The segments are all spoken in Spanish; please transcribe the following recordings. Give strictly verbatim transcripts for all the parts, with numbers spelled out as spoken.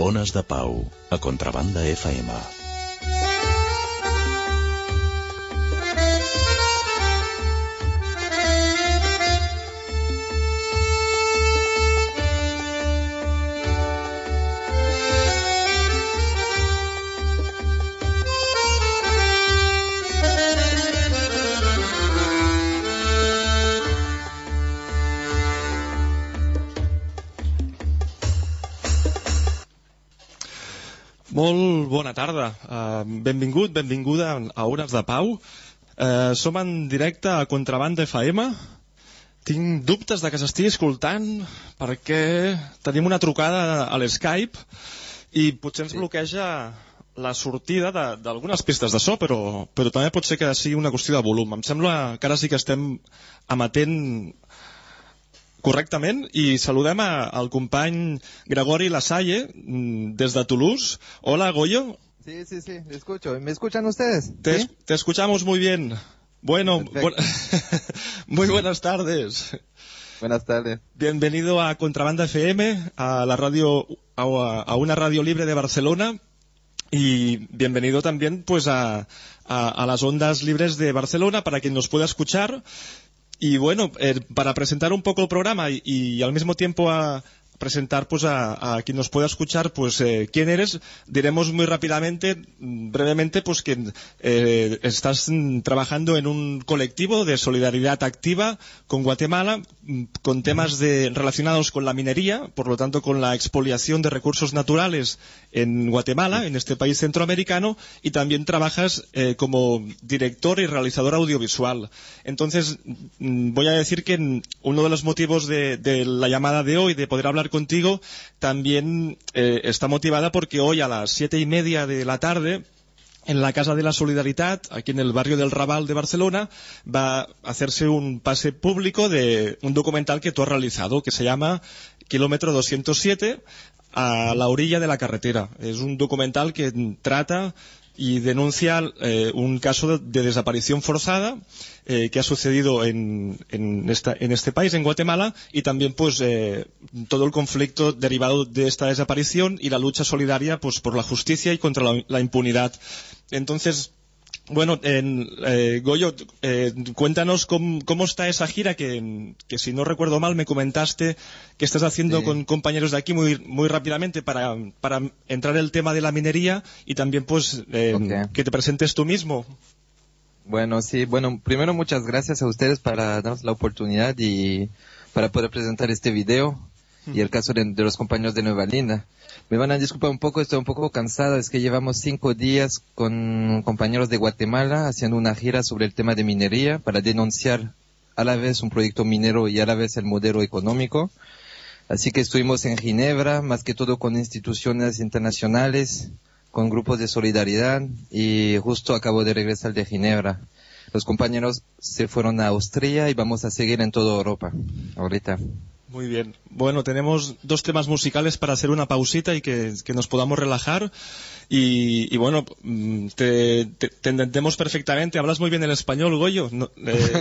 Ones de Pau, a Contrabanda F M. Molt bona tarda, uh, benvingut, benvinguda a Ones de Pau. Uh, som en directe a Contrabanda F M. Tinc dubtes de que s'estigui escoltant perquè tenim una trucada a l'Skype i potser ens bloqueja la sortida d'algunes pistes de so, però, però també pot ser que sigui una qüestió de volum. Em sembla que ara sí que estem emetent correctament i saludem a, al company Gregori Lasalle des de Toulouse. Hola, Goyo. Sí, sí, sí, le escucho. ¿Me escuchan ustedes? Te, ¿Sí? te escuchamos muy bien. Bueno, bu muy buenas tardes. Buenas tardes. Bienvenido a Contrabanda F M, a la radio, a, a una radio libre de Barcelona, y bienvenido también pues a, a, a las ondas libres de Barcelona para quien nos pueda escuchar. Y bueno, eh, para presentar un poco el programa y, y al mismo tiempo a presentar pues a, a quien nos pueda escuchar pues eh, quién eres, diremos muy rápidamente, brevemente, pues que eh, estás trabajando en un colectivo de solidaridad activa con Guatemala, con temas de, relacionados con la minería, por lo tanto con la expoliación de recursos naturales en Guatemala, en este país centroamericano, y también trabajas eh, como director y realizador audiovisual. Entonces, voy a decir que uno de los motivos de, de la llamada de hoy, de poder hablar contigo, también eh, está motivada porque hoy a las siete y media de la tarde, en la Casa de la Solidaridad, aquí en el barrio del Raval de Barcelona, va a hacerse un pase público de un documental que tú has realizado, que se llama Kilómetro doscientos siete, a la orilla de la carretera. Es un documental que trata y denuncia eh, un caso de, de desaparición forzada eh, que ha sucedido en, en, esta, en este país, en Guatemala, y también pues eh, todo el conflicto derivado de esta desaparición y la lucha solidaria pues por la justicia y contra la, la impunidad. Entonces, bueno, en, eh, Goyo, eh, cuéntanos cómo, cómo está esa gira que, que, si no recuerdo mal, me comentaste que estás haciendo sí. con compañeros de aquí muy, muy rápidamente para, para entrar en el tema de la minería y también pues eh, okay. que te presentes tú mismo. Bueno, sí, bueno, primero muchas gracias a ustedes para darnos la oportunidad y para poder presentar este video mm. y el caso de, de los compañeros de Nueva Linda. Me van a disculpar un poco, estoy un poco cansado, es que llevamos cinco días con compañeros de Guatemala haciendo una gira sobre el tema de minería para denunciar a la vez un proyecto minero y a la vez el modelo económico. Así que estuvimos en Ginebra, más que todo con instituciones internacionales, con grupos de solidaridad, y justo acabo de regresar de Ginebra. Los compañeros se fueron a Austria y vamos a seguir en toda Europa ahorita. Muy bien. Bueno, tenemos dos temas musicales para hacer una pausita y que, que nos podamos relajar. Y, y bueno, te, te, te entendemos perfectamente. Hablas muy bien el español, Goyo. No, eh...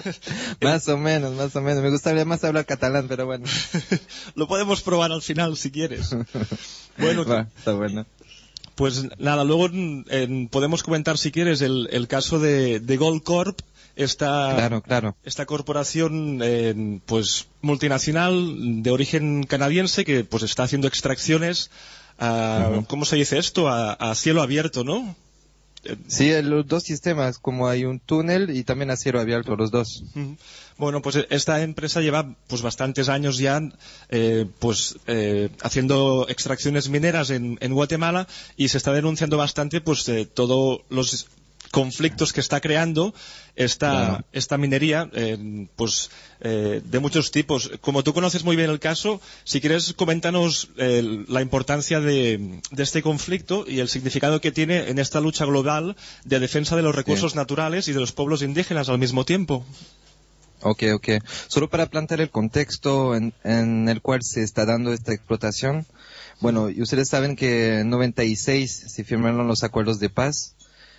más o menos, más o menos. Me gustaría más hablar catalán, pero bueno. Lo podemos probar al final, si quieres. Bueno, Va, está bueno. Pues nada, luego eh, podemos comentar, si quieres, el, el caso de, de Goldcorp. Esta, claro, claro. esta corporación eh, pues multinacional de origen canadiense que pues está haciendo extracciones a, uh-huh. ¿cómo se dice esto? A, a cielo abierto, ¿no? Sí, los dos sistemas, como hay un túnel y también a cielo abierto, los dos. Uh-huh. Bueno, pues esta empresa lleva pues bastantes años ya eh, pues eh, haciendo extracciones mineras en, en Guatemala, y se está denunciando bastante pues eh, todos los conflictos que está creando esta, claro. esta minería, eh, pues eh, de muchos tipos. Como tú conoces muy bien el caso, si quieres coméntanos eh, la importancia de, de este conflicto y el significado que tiene en esta lucha global de defensa de los recursos sí. naturales y de los pueblos indígenas al mismo tiempo. Ok, ok. Solo para plantear el contexto en, en el cual se está dando esta explotación. Bueno, y ustedes saben que en noventa y seis se firmaron los acuerdos de paz.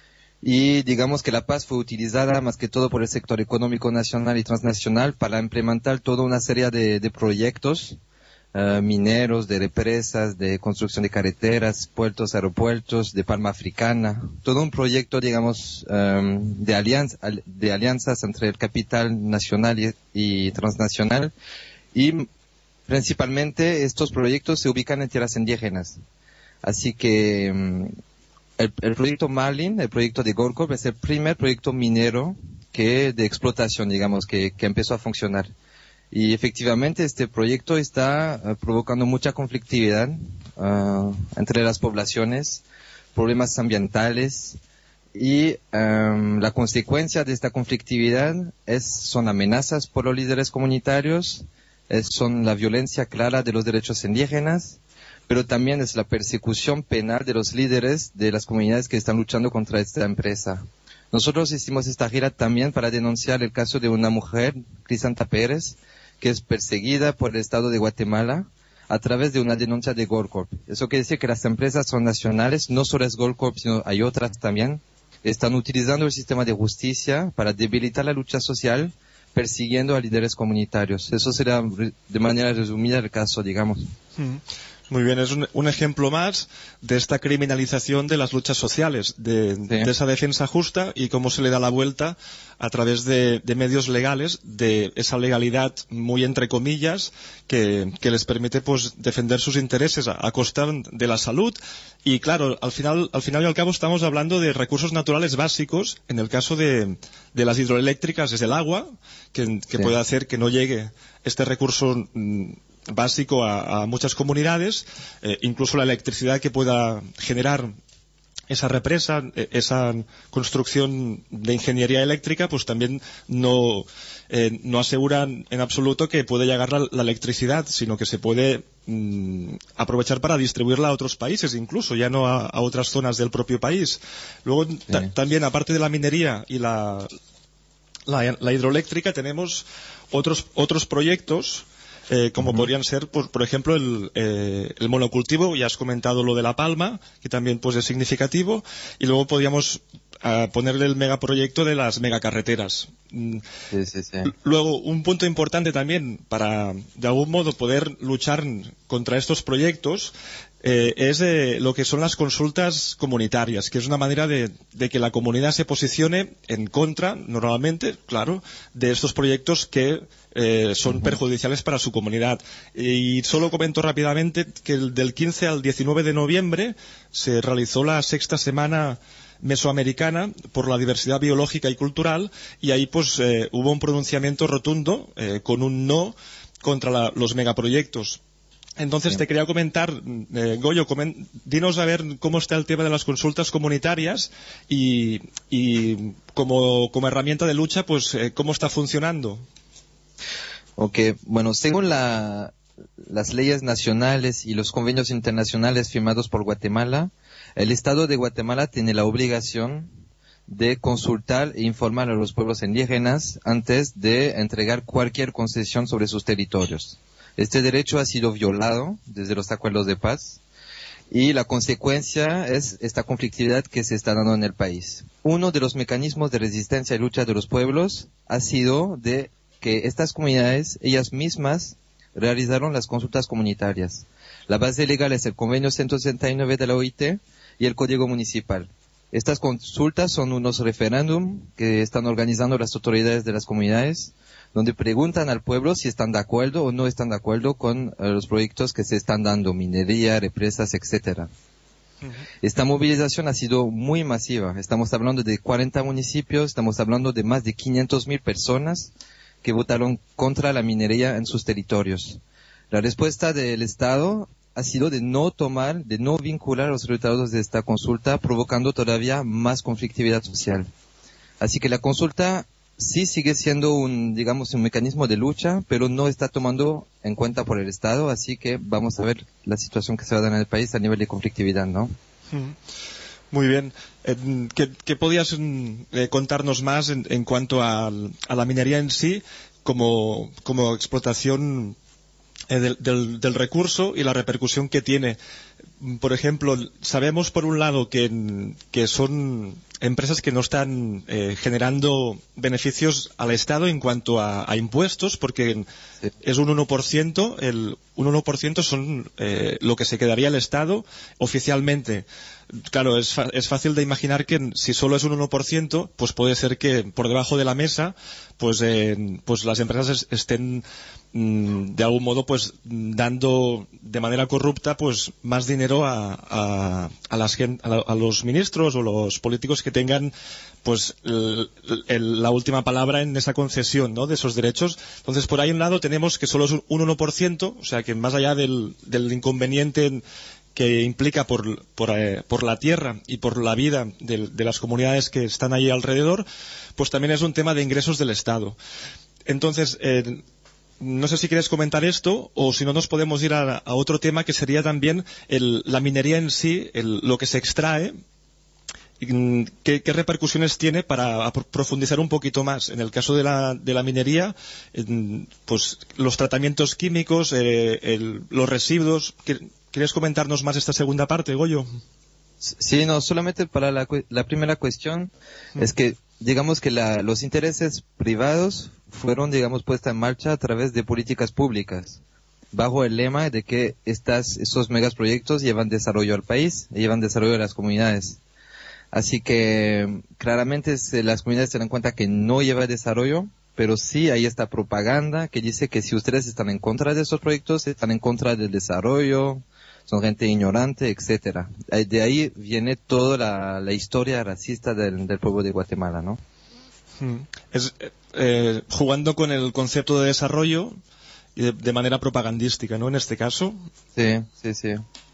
Y digamos que la paz fue utilizada más que todo por el sector económico nacional y transnacional para implementar toda una serie de, de proyectos uh, mineros, de represas, de construcción de carreteras, puertos, aeropuertos, de palma africana. Todo un proyecto, digamos, um, de, alianza, de alianzas entre el capital nacional y, y transnacional. Y principalmente estos proyectos se ubican en tierras indígenas. Así que um, el, el proyecto Marlin, el proyecto de Goldcorp, es el primer proyecto minero que de explotación, digamos, que, que empezó a funcionar. Y efectivamente este proyecto está uh, provocando mucha conflictividad uh, entre las poblaciones, problemas ambientales, y um, la consecuencia de esta conflictividad es, son amenazas por los líderes comunitarios, es, son la violencia clara de los derechos indígenas, pero también es la persecución penal de los líderes de las comunidades que están luchando contra esta empresa. Nosotros hicimos esta gira también para denunciar el caso de una mujer, Crisanta Pérez, que es perseguida por el Estado de Guatemala a través de una denuncia de Goldcorp. Eso quiere decir que las empresas son nacionales, no solo es Goldcorp, sino hay otras también. Están utilizando el sistema de justicia para debilitar la lucha social, persiguiendo a líderes comunitarios. Eso será de manera resumida el caso, digamos. Mm. Muy bien, es un, un ejemplo más de esta criminalización de las luchas sociales, de, sí. de esa defensa justa y cómo se le da la vuelta a través de, de medios legales, de esa legalidad muy entre comillas que, que les permite pues defender sus intereses a, a costa de la salud. Y claro, al final, al final y al cabo estamos hablando de recursos naturales básicos. En el caso de, de las hidroeléctricas es el agua, que, que sí. puede hacer que no llegue este recurso mmm, básico a, a muchas comunidades, eh, incluso la electricidad que pueda generar esa represa, eh, esa construcción de ingeniería eléctrica, pues también no, eh, no aseguran en absoluto que puede llegar la, la electricidad, sino que se puede mm, aprovechar para distribuirla a otros países, incluso, ya no a, a otras zonas del propio país. Luego, sí. ta, también, aparte de la minería y la, la, la hidroeléctrica, tenemos otros, otros proyectos Eh, como uh-huh. podrían ser, por, por ejemplo, el, eh, el monocultivo. Ya has comentado lo de la palma, que también pues es significativo, y luego podríamos uh, ponerle el megaproyecto de las megacarreteras. Sí, sí, sí. Luego, un punto importante también para, de algún modo, poder luchar contra estos proyectos eh, es eh, lo que son las consultas comunitarias, que es una manera de, de que la comunidad se posicione en contra, normalmente, claro, de estos proyectos que eh, son uh-huh. perjudiciales para su comunidad. Y solo comento rápidamente que el, del quince al diecinueve de noviembre se realizó la sexta semana mesoamericana por la diversidad biológica y cultural, y ahí pues eh, hubo un pronunciamiento rotundo eh, con un no contra la, los megaproyectos. Entonces sí. te quería comentar, eh, Goyo, coment, dinos a ver cómo está el tema de las consultas comunitarias y, y como, como herramienta de lucha, pues eh, cómo está funcionando. Ok, bueno, según la, las leyes nacionales y los convenios internacionales firmados por Guatemala, el Estado de Guatemala tiene la obligación de consultar e informar a los pueblos indígenas antes de entregar cualquier concesión sobre sus territorios. Este derecho ha sido violado desde los acuerdos de paz y la consecuencia es esta conflictividad que se está dando en el país. Uno de los mecanismos de resistencia y lucha de los pueblos ha sido de que estas comunidades, ellas mismas, realizaron las consultas comunitarias. La base legal es el Convenio ciento sesenta y nueve de la O I T y el Código Municipal. Estas consultas son unos referéndum que están organizando las autoridades de las comunidades, donde preguntan al pueblo si están de acuerdo o no están de acuerdo con uh, los proyectos que se están dando, minería, represas, etcétera. Uh-huh. Esta movilización ha sido muy masiva. Estamos hablando de cuarenta municipios, estamos hablando de más de quinientas mil personas que votaron contra la minería en sus territorios. La respuesta del Estado ha sido de no tomar, de no vincular los resultados de esta consulta, provocando todavía más conflictividad social. Así que la consulta sí sigue siendo un, digamos, un mecanismo de lucha, pero no está tomando en cuenta por el Estado, así que vamos a ver la situación que se va a dar en el país a nivel de conflictividad, ¿no? Muy bien. ¿Qué, qué podías eh, contarnos más en, en cuanto a, a la minería en sí, como, como explotación eh, del, del, del recurso y la repercusión que tiene? Por ejemplo, sabemos por un lado que, que son empresas que no están eh, generando beneficios al Estado en cuanto a, a impuestos, porque Sí. es un uno por ciento, el un uno por ciento son eh, lo que se quedaría el Estado oficialmente. Claro, es, fa- es fácil de imaginar que si solo es un uno por ciento, pues puede ser que por debajo de la mesa, pues, eh, pues las empresas es- estén mm, de algún modo pues dando de manera corrupta pues más dinero a, a, a las gen- a, la- a los ministros o los políticos que tengan pues el- el- la última palabra en esa concesión, ¿no?, de esos derechos. Entonces, por ahí un lado tenemos que solo es un uno por ciento, o sea que más allá del, del inconveniente que implica por, por, eh, por la tierra y por la vida de, de las comunidades que están ahí alrededor, pues también es un tema de ingresos del Estado. Entonces, eh, no sé si quieres comentar esto o si no nos podemos ir a, a otro tema que sería también el- la minería en sí, el- lo que se extrae. Mm, ¿Qué, qué repercusiones tiene para a- profundizar un poquito más? En el caso de la, de la minería, en, pues los tratamientos químicos, eh, el- los residuos. ¿Qué- ¿Quieres comentarnos más esta segunda parte, Goyo? Sí, no, solamente para la, cu- la primera cuestión Mm. es que, digamos que la- los intereses privados fueron, digamos, puestos en marcha a través de políticas públicas, bajo el lema de que estas, estos megaproyectos llevan desarrollo al país y llevan desarrollo a las comunidades. Así que, claramente, se- las comunidades se dan cuenta que no lleva desarrollo, pero sí hay esta propaganda que dice que si ustedes están en contra de estos proyectos, están en contra del desarrollo, son gente ignorante, etcétera. Eh, De ahí viene toda la, la historia racista del, del pueblo de Guatemala, ¿no? Mm. Es eh, eh, jugando con el concepto de desarrollo y de, de manera propagandística, ¿no? En este caso. Sí, sí, sí.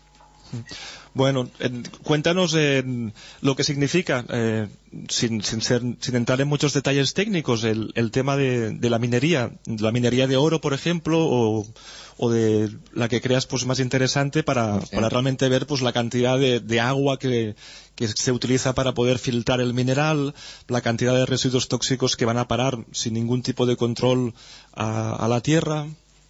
Bueno, en- cuéntanos en lo que significa, eh, sin, sin, ser- sin entrar en muchos detalles técnicos, el, el tema de, de la minería, la minería de oro, por ejemplo, o, o de la que creas pues más interesante para, Sí. para realmente ver pues la cantidad de, de agua que, que se utiliza para poder filtrar el mineral, la cantidad de residuos tóxicos que van a parar sin ningún tipo de control a, a la tierra.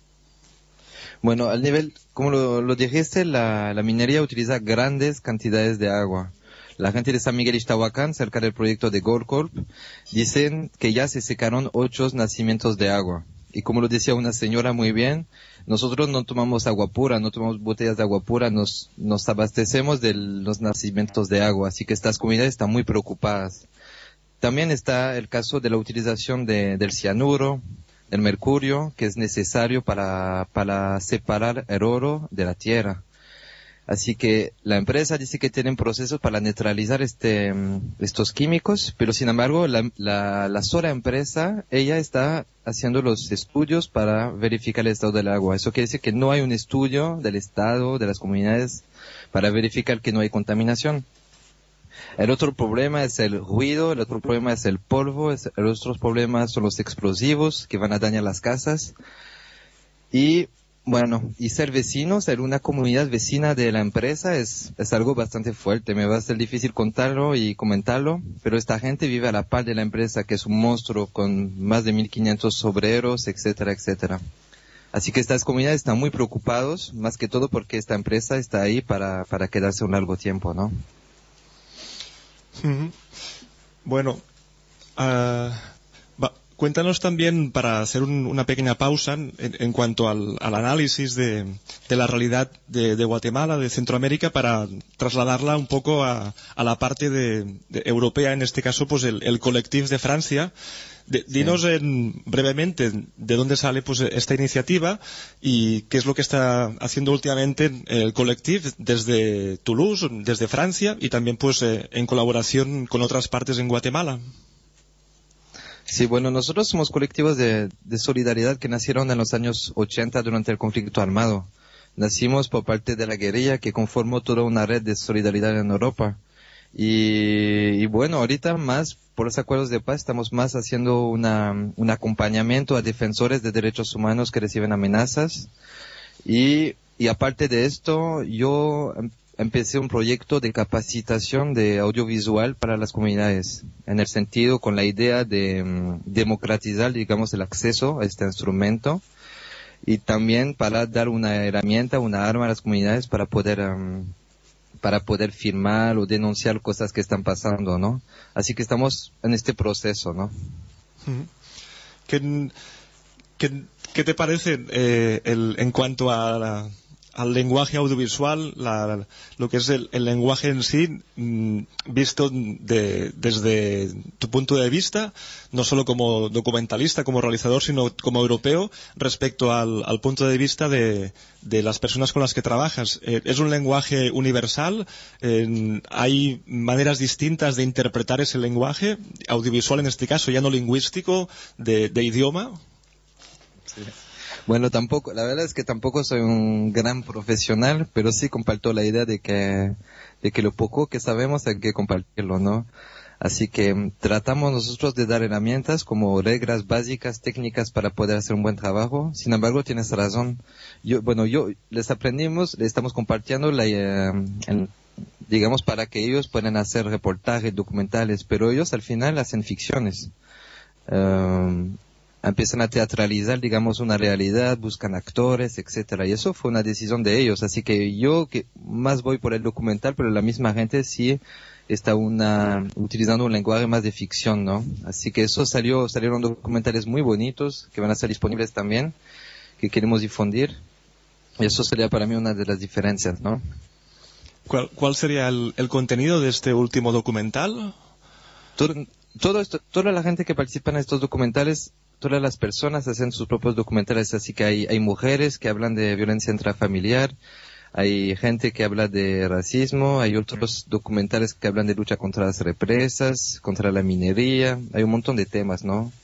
Bueno, al nivel, como lo, lo dijiste, la, la minería utiliza grandes cantidades de agua. La gente de San Miguel Ixtahuacán, cerca del proyecto de Goldcorp, dicen que ya se secaron ocho nacimientos de agua. Y como lo decía una señora muy bien, nosotros no tomamos agua pura, no tomamos botellas de agua pura, nos, nos abastecemos de los nacimientos de agua. Así que estas comunidades están muy preocupadas. También está el caso de la utilización de, del cianuro, del mercurio, que es necesario para, para separar el oro de la tierra. Así que la empresa dice que tienen procesos para neutralizar este, mm, estos químicos, pero sin embargo la, la, la sola empresa, ella está haciendo los estudios para verificar el estado del agua. Eso quiere decir que no hay un estudio del Estado, de las comunidades, para verificar que no hay contaminación. El otro problema es el ruido, el otro problema es el polvo, es- el otro problema son los explosivos que van a dañar las casas. Y bueno, y ser vecino, ser una comunidad vecina de la empresa es, es algo bastante fuerte. Me va a ser difícil contarlo y comentarlo, pero esta gente vive a la par de la empresa, que es un monstruo con más de mil quinientos obreros, etcétera, etcétera. Así que estas comunidades están muy preocupados, más que todo porque esta empresa está ahí para, para quedarse un largo tiempo, ¿no? Ujú. Bueno, ah, va- cuéntanos también, para hacer un- una pequeña pausa en, en cuanto al, al análisis de, de la realidad de, de Guatemala, de Centroamérica, para trasladarla un poco a, a la parte de, de europea, en este caso, pues el, el Collectif de Francia. De- dinos en- brevemente de dónde sale pues esta iniciativa y qué es lo que está haciendo últimamente el Collectif desde Toulouse, desde Francia, y también pues eh, en colaboración con otras partes en Guatemala. Sí, bueno, nosotros somos colectivos de, de solidaridad que nacieron en los años ochenta durante el conflicto armado. Nacimos por parte de la guerrilla que conformó toda una red de solidaridad en Europa. Y, y bueno, ahorita más por los acuerdos de paz estamos más haciendo una, un acompañamiento a defensores de derechos humanos que reciben amenazas. Y, y aparte de esto, yo em- empecé un proyecto de capacitación de audiovisual para las comunidades, en el sentido con la idea de mm, democratizar, digamos, el acceso a este instrumento y también para dar una herramienta, una arma a las comunidades para poder, em, para poder firmar o denunciar cosas que están pasando, ¿no? Así que estamos en este proceso, ¿no? ¿Qué, qué, qué te parece eh, el, en cuanto a la, al lenguaje audiovisual, la, lo que es el, el lenguaje en sí, mmm, visto de, desde tu punto de vista, no solo como documentalista, como realizador, sino como europeo, respecto al, al punto de vista de, de las personas con las que trabajas? Eh, ¿Es un lenguaje universal? Eh, ¿Hay maneras distintas de interpretar ese lenguaje audiovisual, en este caso ya no lingüístico, de, de idioma? Sí. Bueno, tampoco, la verdad es que tampoco soy un gran profesional, pero sí comparto la idea de que, de que lo poco que sabemos hay que compartirlo, ¿no? Así que tratamos nosotros de dar herramientas como reglas básicas, técnicas para poder hacer un buen trabajo. Sin embargo, tienes razón. Yo, bueno, yo les aprendimos, les estamos compartiendo la, eh, el, digamos, para que ellos puedan hacer reportajes, documentales, pero ellos al final hacen ficciones. Um, empiezan a teatralizar, digamos, una realidad, buscan actores, etcétera. Y eso fue una decisión de ellos. Así que yo que más voy por el documental, pero la misma gente sí está una, utilizando un lenguaje más de ficción, ¿no? Así que eso salió, salieron documentales muy bonitos que van a estar disponibles también, que queremos difundir. Y eso sería para mí una de las diferencias, ¿no? ¿Cuál, cuál sería el, el contenido de este último documental? Todo, todo esto, toda la gente que participa en estos documentales, todas las personas hacen sus propios documentales, así que hay, hay mujeres que hablan de violencia intrafamiliar, hay gente que habla de racismo, hay otros documentales que hablan de lucha contra las represas, contra la minería, hay un montón de temas, ¿no?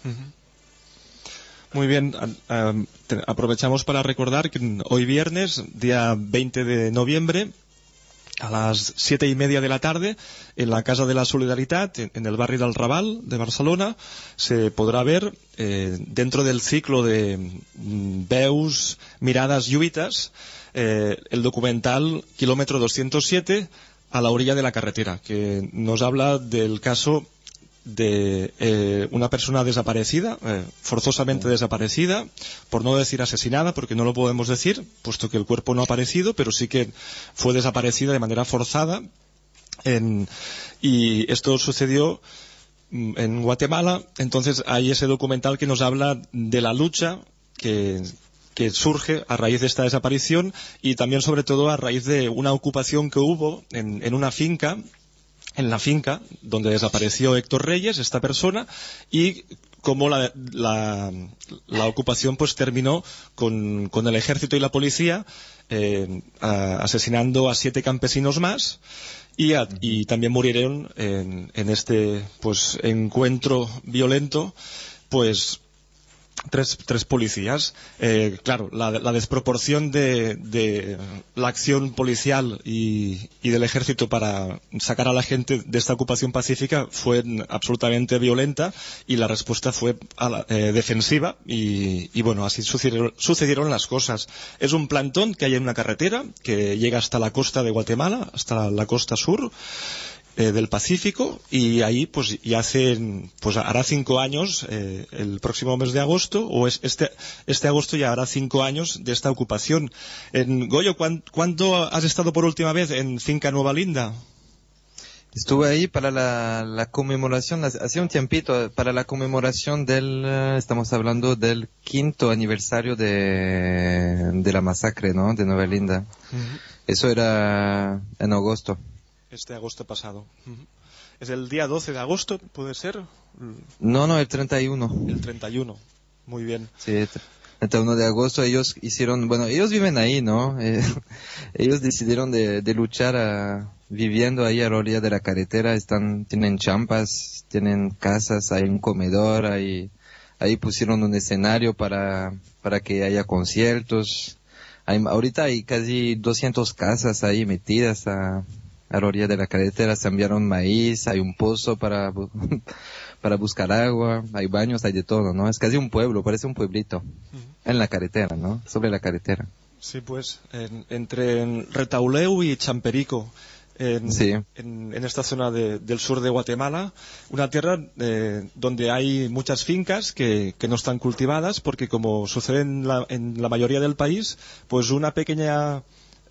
Muy bien, aprovechamos para recordar que hoy viernes, día veinte de noviembre, a las siete y media de la tarde, en la Casa de la Solidaridad, en el barri del Raval de Barcelona, se podrá ver, eh, dentro del ciclo de mm, Veus, Miradas, Lluitas, eh, el documental Kilómetro doscientos siete, a la orilla de la carretera, que nos habla del caso de eh, una persona desaparecida, eh, forzosamente desaparecida, por no decir asesinada, porque no lo podemos decir, puesto que el cuerpo no ha aparecido, pero sí que fue desaparecida de manera forzada. En, y esto sucedió mm, en Guatemala. Entonces hay ese documental que nos habla de la lucha que, que surge a raíz de esta desaparición, y también sobre todo a raíz de una ocupación que hubo en, en una finca, en la finca donde desapareció Héctor Reyes, esta persona, y cómo la, la, la ocupación pues terminó con, con el ejército y la policía eh, a, asesinando a siete campesinos más, y, a, y también murieron en, en este pues encuentro violento pues Tres, tres policías. Eh, claro, la, la desproporción de, de la acción policial y, y del ejército para sacar a la gente de esta ocupación pacífica fue absolutamente violenta, y la respuesta fue a la, eh, defensiva, y, y bueno, así sucedieron, sucedieron las cosas. Es un plantón que hay en una carretera que llega hasta la costa de Guatemala, hasta la, la costa sur Eh, del Pacífico, y ahí pues ya hace, pues hará cinco años, eh, el próximo mes de agosto, o es este, este agosto ya hará cinco años de esta ocupación. En Goyo, ¿cuán, ¿cuándo has estado por última vez en Finca Nueva Linda? Estuve ahí para la, la conmemoración, hace un tiempito, para la conmemoración del, estamos hablando del quinto aniversario de, de la masacre, ¿no? De Nueva Linda. Uh-huh. Eso era en agosto. Este agosto pasado. Uh-huh. ¿Es el día doce de agosto, puede ser? No, no, el treinta y uno. El treinta y uno, muy bien. Sí, el treinta y uno de agosto ellos hicieron, bueno, ellos viven ahí, ¿no? Eh, ellos decidieron de, de luchar a, viviendo ahí a la orilla de la carretera, están, tienen champas, tienen casas, hay un comedor, ahí, ahí pusieron un escenario para, para que haya conciertos. Hay, ahorita hay casi doscientas casas ahí metidas a, a la orilla de la carretera, se enviaron maíz, hay un pozo para, para buscar agua, hay baños, hay de todo, ¿no? Es casi un pueblo, parece un pueblito, uh-huh. En la carretera, ¿no? Sobre la carretera. Sí, pues, en, entre Retauleu y Champerico, en, sí. en, en esta zona de, del sur de Guatemala, una tierra eh, donde hay muchas fincas que, que no están cultivadas, porque como sucede en la, en la mayoría del país, pues una pequeña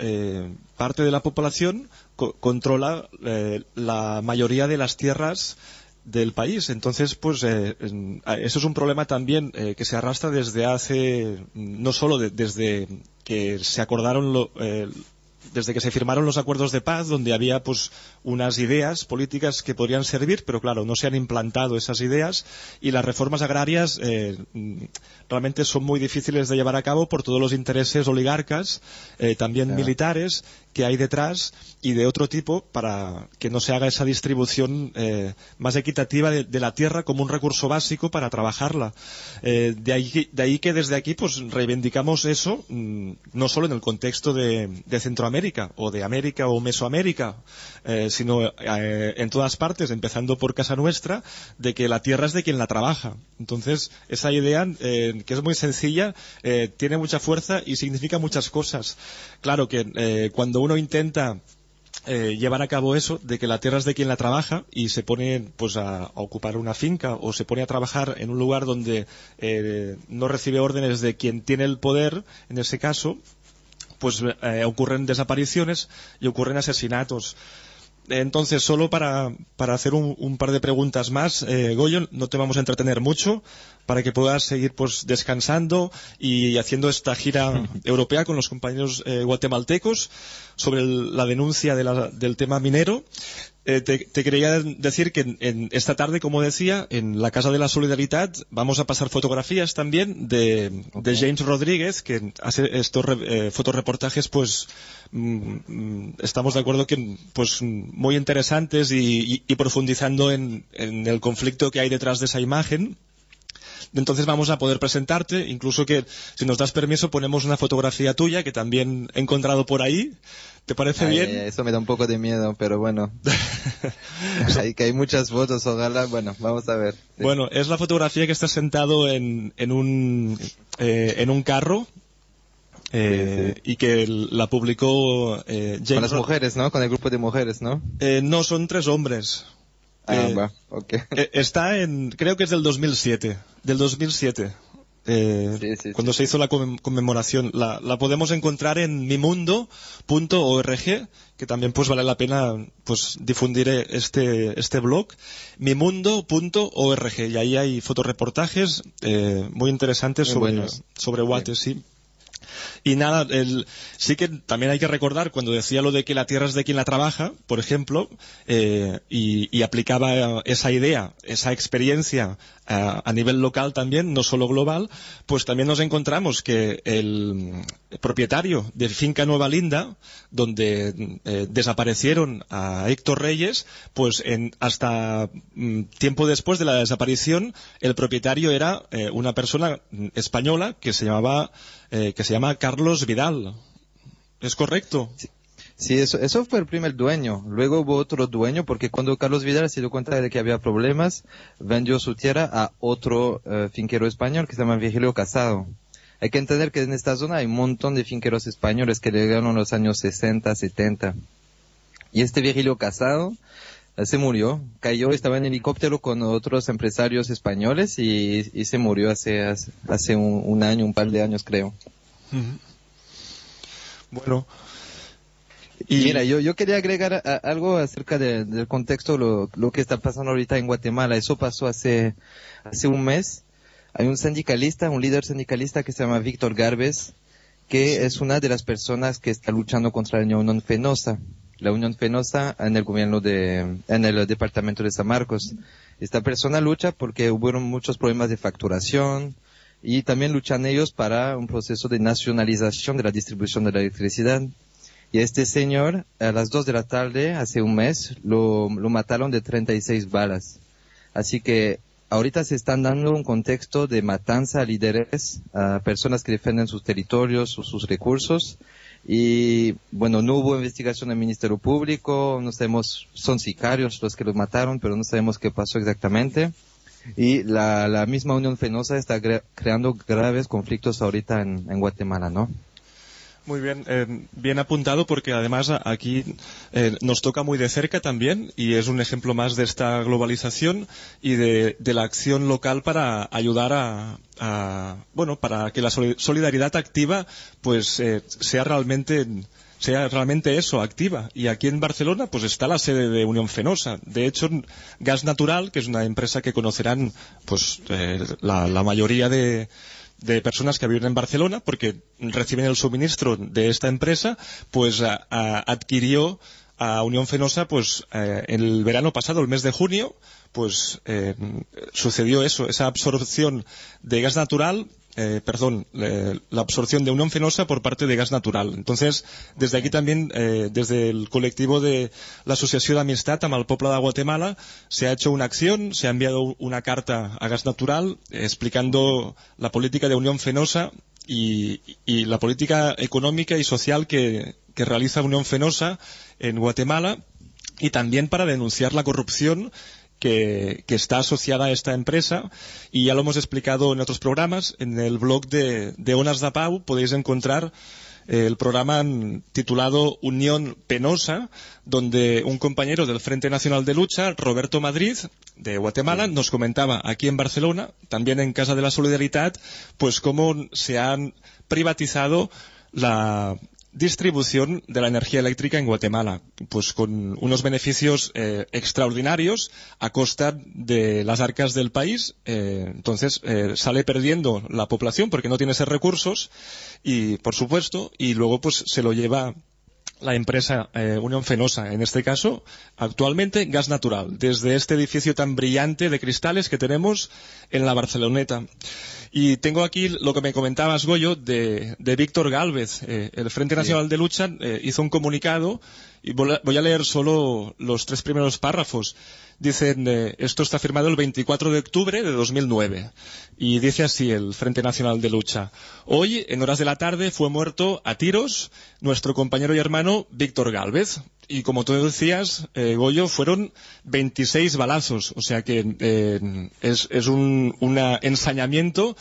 eh, parte de la población co- controla eh, la mayoría de las tierras del país. Entonces, pues eh, eso es un problema también eh, que se arrastra desde hace, no solo de, desde que se acordaron lo, eh, desde que se firmaron los acuerdos de paz, donde había pues unas ideas políticas que podrían servir, pero claro, no se han implantado esas ideas, y las reformas agrarias eh, realmente son muy difíciles de llevar a cabo por todos los intereses oligarcas, eh, también claro. militares, que hay detrás, y de otro tipo, para que no se haga esa distribución eh, más equitativa de, de la tierra como un recurso básico para trabajarla. Eh, de, ahí, de ahí que desde aquí pues reivindicamos eso, mmm, no solo en el contexto de, de Centroamérica o de América o Mesoamérica, eh, sino eh, en todas partes, empezando por casa nuestra, de que la tierra es de quien la trabaja. Entonces, esa idea, eh, que es muy sencilla, eh, tiene mucha fuerza y significa muchas cosas. Claro que eh, cuando uno intenta eh, llevar a cabo eso, de que la tierra es de quien la trabaja, y se pone pues a, a ocupar una finca, o se pone a trabajar en un lugar donde eh, no recibe órdenes de quien tiene el poder, en ese caso, pues eh, ocurren desapariciones y ocurren asesinatos. Entonces, solo para, para hacer un, un par de preguntas más, eh, Goyo, no te vamos a entretener mucho, para que puedas seguir pues descansando y haciendo esta gira europea con los compañeros eh, guatemaltecos sobre el, la denuncia de la, del tema minero. Eh, te, te quería decir que en, en esta tarde, como decía, en la Casa de la Solidaridad vamos a pasar fotografías también de, okay. de James Rodríguez, que hace estos eh, fotoreportajes, pues mm, estamos de acuerdo que pues muy interesantes, y, y, y profundizando en, en el conflicto que hay detrás de esa imagen. Entonces vamos a poder presentarte, incluso que, si nos das permiso, ponemos una fotografía tuya que también he encontrado por ahí. ¿Te parece Ay, bien? Eso me da un poco de miedo, pero bueno. Hay que hay muchas fotos, ojalá. Bueno, vamos a ver. Sí. Bueno, es la fotografía que está sentado en, en, un, eh, en un carro. Eh, sí, sí. Y que la publicó eh, James. Con las mujeres, ¿no? Con el grupo de mujeres, ¿no? Eh, no, son tres hombres. Ah, eh, va, okay. eh, está en, creo que es del dos mil siete, del dos mil siete, eh, sí, sí, cuando sí. se hizo la conmemoración. La, la podemos encontrar en mimundo punto org, que también pues vale la pena pues difundir este este blog, mimundo punto org, y ahí hay fotoreportajes eh, muy interesantes muy sobre buenos. sobre Guate, sí. sí. Y nada, el, sí que también hay que recordar, cuando decía lo de que la tierra es de quien la trabaja, por ejemplo, eh, y, y aplicaba esa idea, esa experiencia a, a nivel local también, no solo global, pues también nos encontramos que el propietario de Finca Nueva Linda, donde eh, desaparecieron a Héctor Reyes, pues en, hasta mm, tiempo después de la desaparición, el propietario era eh, una persona española que se llamaba eh, que se llama Carlos Vidal. ¿Es correcto? Sí. Sí, eso, eso fue el primer dueño. Luego hubo otro dueño, porque cuando Carlos Vidal se dio cuenta de que había problemas, vendió su tierra a otro uh, finquero español que se llama Virgilio Casado. Hay que entender que en esta zona hay un montón de finqueros españoles que llegaron en los años sesenta, setenta. Y este Virgilio Casado uh, se murió, cayó, estaba en helicóptero con otros empresarios españoles y, y se murió hace, hace, hace un, un año, un par de años creo. Uh-huh. Bueno... Y mira, yo, yo quería agregar a, algo acerca de, del contexto, lo, lo que está pasando ahorita en Guatemala. Eso pasó hace, hace un mes. Hay un sindicalista, un líder sindicalista que se llama Víctor Garbes, que sí. es una de las personas que está luchando contra la Unión Fenosa. La Unión Fenosa en el gobierno de, en el departamento de San Marcos. Esta persona lucha porque hubo muchos problemas de facturación y también luchan ellos para un proceso de nacionalización de la distribución de la electricidad. Y a este señor, a las dos de la tarde, hace un mes, lo, lo mataron de treinta y seis balas. Así que ahorita se están dando un contexto de matanza a líderes, a personas que defienden sus territorios o sus recursos. Y bueno, no hubo investigación del Ministerio Público, no sabemos, son sicarios los que los mataron, pero no sabemos qué pasó exactamente. Y la, la misma Unión Fenosa está cre- creando graves conflictos ahorita en, en Guatemala, ¿no? Muy bien, eh, bien apuntado, porque además aquí eh, nos toca muy de cerca también, y es un ejemplo más de esta globalización y de, de la acción local para ayudar a, a bueno, para que la solidaridad activa pues eh, sea realmente sea realmente eso, activa. Y aquí en Barcelona pues está la sede de Unión Fenosa. De hecho, Gas Natural, que es una empresa que conocerán pues eh, la, la mayoría de, de personas que viven en Barcelona, porque reciben el suministro de esta empresa, pues a, a, adquirió a Unión Fenosa pues eh, en el verano pasado, el mes de junio, pues eh, sucedió eso, esa absorción de gas natural, eh, perdón, eh, la absorción de Unión Fenosa por parte de Gas Natural. Entonces, desde aquí también, eh, desde el colectivo de la Asociació d'Amistat amb el Poble de Guatemala, se ha hecho una acción, se ha enviado una carta a Gas Natural eh, explicando la política de Unión Fenosa y, y la política económica y social que, que realiza Unión Fenosa en Guatemala, y también para denunciar la corrupción Que, que está asociada a esta empresa, y ya lo hemos explicado en otros programas. En el blog de, de Onas da Pau podéis encontrar eh, el programa titulado Unión Penosa, donde un compañero del Frente Nacional de Lucha, Roberto Madrid, de Guatemala, sí, nos comentaba aquí en Barcelona, también en Casa de la Solidaridad, pues cómo se han privatizado la distribución de la energía eléctrica en Guatemala, pues con unos beneficios eh, extraordinarios a costa de las arcas del país. Eh, entonces eh, sale perdiendo la población porque no tiene esos recursos, y por supuesto, y luego pues se lo lleva la empresa eh, Unión Fenosa, en este caso, actualmente Gas Natural, desde este edificio tan brillante de cristales que tenemos en la Barceloneta. Y tengo aquí lo que me comentabas, Goyo, de, de Víctor Gálvez. Eh, el Frente Nacional sí. de Lucha eh, hizo un comunicado, y voy a leer solo los tres primeros párrafos. Dicen, eh, esto está firmado el veinticuatro de octubre de dos mil nueve, y dice así el Frente Nacional de Lucha: hoy, en horas de la tarde, fue muerto a tiros nuestro compañero y hermano Víctor Gálvez. Y como tú decías, eh, Goyo, fueron veintiséis balazos, o sea que eh, es, es un una ensañamiento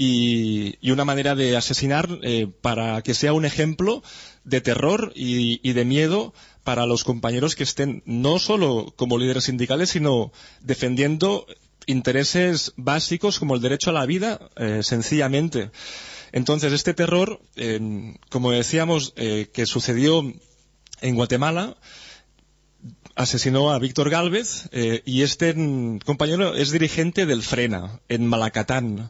y, y una manera de asesinar eh, para que sea un ejemplo de terror y, y de miedo para los compañeros que estén no solo como líderes sindicales, sino defendiendo intereses básicos como el derecho a la vida, eh, sencillamente. Entonces, este terror, eh, como decíamos, eh, que sucedió en Guatemala, asesinó a Víctor Gálvez, eh, y este mm, compañero es dirigente del FRENA, en Malacatán.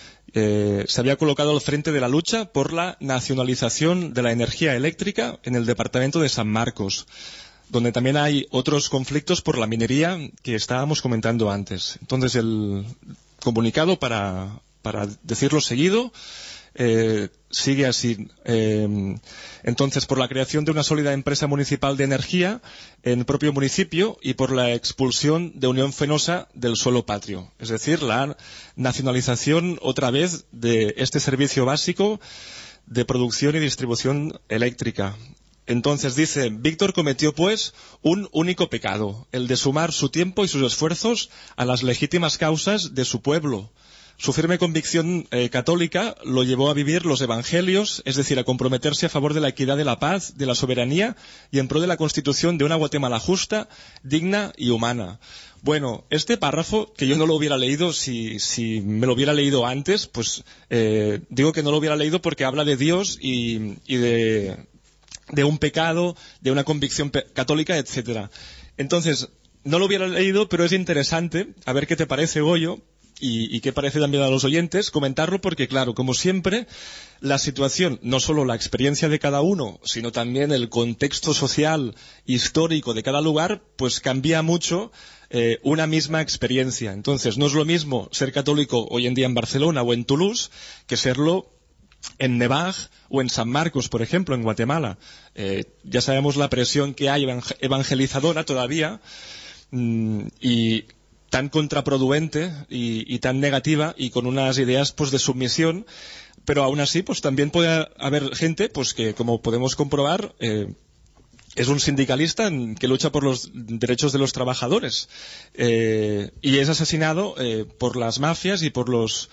Eh, se había colocado al frente de la lucha por la nacionalización de la energía eléctrica en el departamento de San Marcos, donde también hay otros conflictos por la minería que estábamos comentando antes. Entonces, el comunicado, para, para decirlo seguido, Eh, sigue así. Eh, entonces, por la creación de una sólida empresa municipal de energía en el propio municipio y por la expulsión de Unión Fenosa del suelo patrio. Es decir, la nacionalización otra vez de este servicio básico de producción y distribución eléctrica. Entonces dice, Víctor cometió pues un único pecado, el de sumar su tiempo y sus esfuerzos a las legítimas causas de su pueblo. Su firme convicción eh, católica lo llevó a vivir los evangelios, es decir, a comprometerse a favor de la equidad, de la paz, de la soberanía y en pro de la constitución de una Guatemala justa, digna y humana. Bueno, este párrafo, que yo no lo hubiera leído, si, si me lo hubiera leído antes, pues eh, digo que no lo hubiera leído porque habla de Dios y, y de, de un pecado, de una convicción católica, etcétera. Entonces, no lo hubiera leído, pero es interesante, a ver qué te parece, Goyo, Y, y qué parece también a los oyentes, comentarlo, porque claro, como siempre, la situación, no solo la experiencia de cada uno, sino también el contexto social, histórico de cada lugar, pues cambia mucho eh, una misma experiencia. Entonces, no es lo mismo ser católico hoy en día en Barcelona o en Toulouse que serlo en Nevaj o en San Marcos, por ejemplo, en Guatemala. Eh, ya sabemos la presión que hay evangelizadora todavía, mmm, y tan contraproduente y, y tan negativa y con unas ideas pues de submisión, pero aún así pues también puede haber gente pues que, como podemos comprobar, eh, es un sindicalista que lucha por los derechos de los trabajadores, eh, y es asesinado eh, por las mafias y por los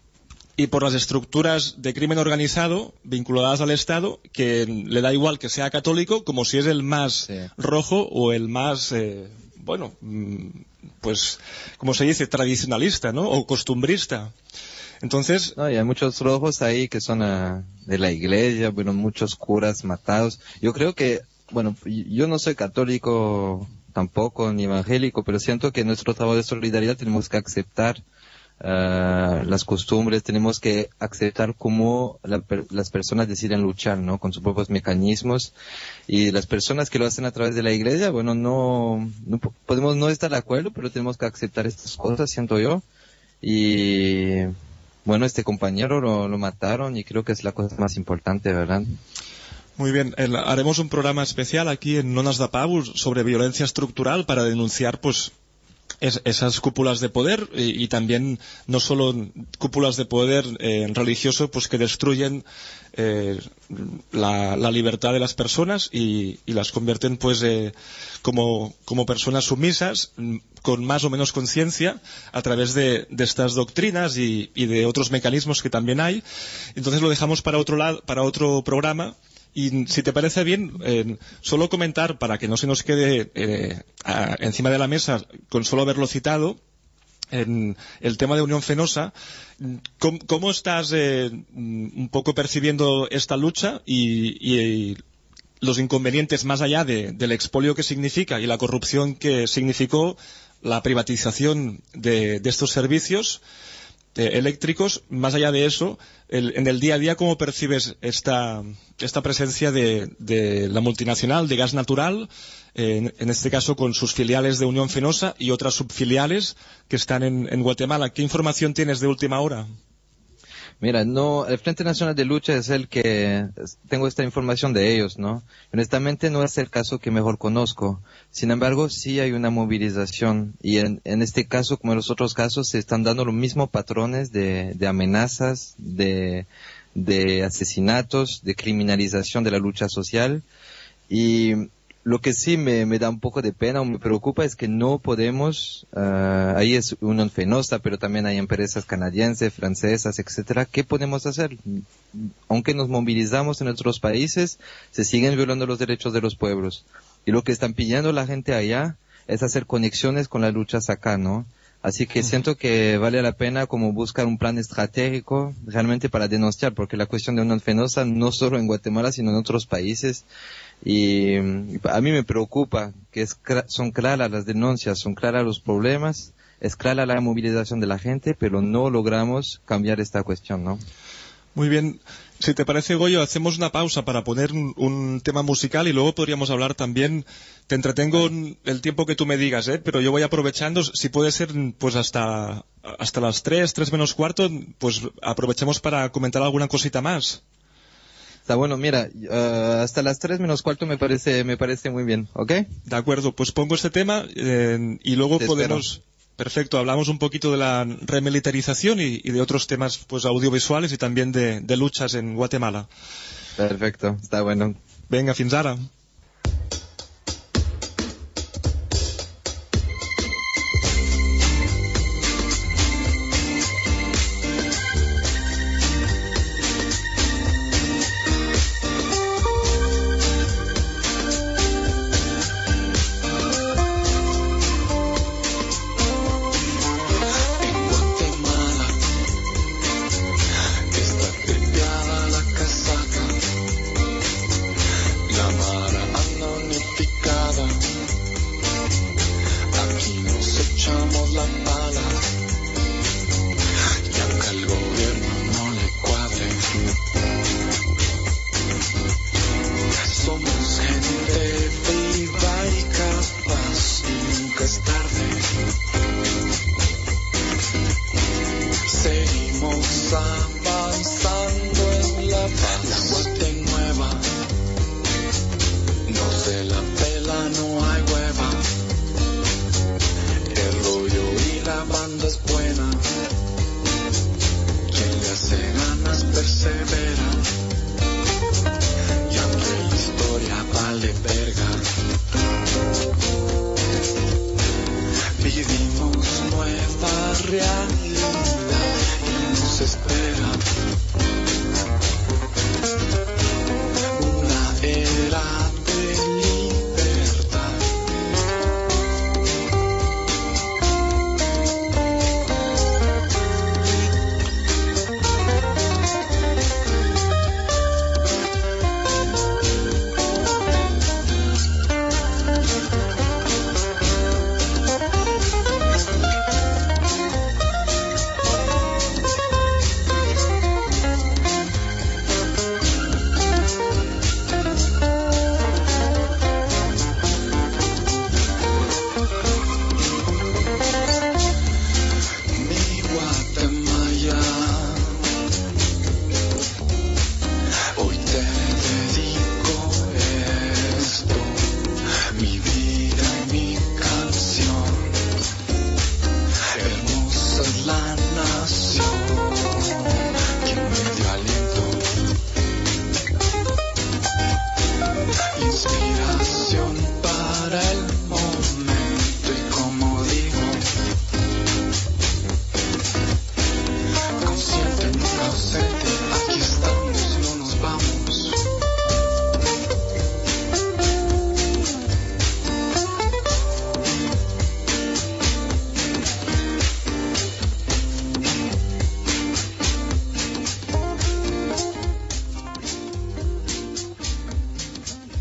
y por las estructuras de crimen organizado vinculadas al Estado, que le da igual que sea católico, como si es el más sí. rojo o el más eh, bueno, pues, como se dice, tradicionalista, ¿no? O costumbrista. Entonces... No, y hay muchos rojos ahí que son uh, de la iglesia, bueno, muchos curas matados. Yo creo que, bueno, yo no soy católico tampoco, ni evangélico, pero siento que en nuestro trabajo de solidaridad tenemos que aceptar uh, las costumbres, tenemos que aceptar cómo la, las personas deciden luchar, ¿no? Con sus propios mecanismos. Y las personas que lo hacen a través de la iglesia, bueno, no, no podemos no estar de acuerdo, pero tenemos que aceptar estas cosas, siento yo. Y bueno, este compañero lo, lo mataron y creo que es la cosa más importante, ¿verdad? Muy bien, el, haremos un programa especial aquí en Nonas da Pau sobre violencia estructural para denunciar pues es, esas cúpulas de poder y, y también no solo cúpulas de poder eh, religioso pues que destruyen eh, la, la libertad de las personas y, y las convierten pues eh, como, como personas sumisas con más o menos conciencia a través de, de estas doctrinas y, y de otros mecanismos que también hay. Entonces lo dejamos para otro lado, para otro programa. Y si te parece bien, eh, solo comentar, para que no se nos quede eh, a, encima de la mesa, con solo haberlo citado, en el tema de Unión Fenosa, ¿cómo, cómo estás eh, un poco percibiendo esta lucha y, y los inconvenientes más allá de, del expolio que significa y la corrupción que significó la privatización de, de estos servicios eh, eléctricos? Más allá de eso, el, en el día a día, ¿cómo percibes esta, esta presencia de, de la multinacional de gas natural, eh, en, en este caso con sus filiales de Unión Fenosa y otras subfiliales que están en, en Guatemala? ¿Qué información tienes de última hora? Mira, no, el Frente Nacional de Lucha es el que tengo esta información de ellos, ¿no? Honestamente no es el caso que mejor conozco. Sin embargo, sí hay una movilización y en, en este caso, como en los otros casos, se están dando los mismos patrones de, de amenazas, de, de asesinatos, de criminalización de la lucha social. Y lo que sí me, me da un poco de pena o me preocupa es que no podemos, uh, ahí es Unión Fenosa, pero también hay empresas canadienses, francesas, etcétera. ¿Qué podemos hacer? Aunque nos movilizamos en otros países, se siguen violando los derechos de los pueblos. Y lo que están pidiendo la gente allá es hacer conexiones con las luchas acá, ¿no? Así que siento que vale la pena como buscar un plan estratégico realmente para denunciar, porque la cuestión de Unión Fenosa no solo en Guatemala, sino en otros países. Y a mí me preocupa que es, son claras las denuncias, son claras los problemas, es clara la movilización de la gente, pero no logramos cambiar esta cuestión, ¿no? Muy bien. Si te parece, Goyo, hacemos una pausa para poner un, un tema musical y luego podríamos hablar también. Te entretengo en el tiempo que tú me digas, ¿eh? Pero yo voy aprovechando, si puede ser pues hasta, hasta las tres, tres menos cuarto, pues aprovechemos para comentar alguna cosita más. Está bueno, mira, uh, hasta las tres menos cuarto me parece, me parece muy bien, ¿ok? De acuerdo, pues pongo este tema eh, y luego Te podemos... Espero. Perfecto, hablamos un poquito de la remilitarización y, y de otros temas pues audiovisuales y también de, de luchas en Guatemala. Perfecto, está bueno. Venga, fins ara.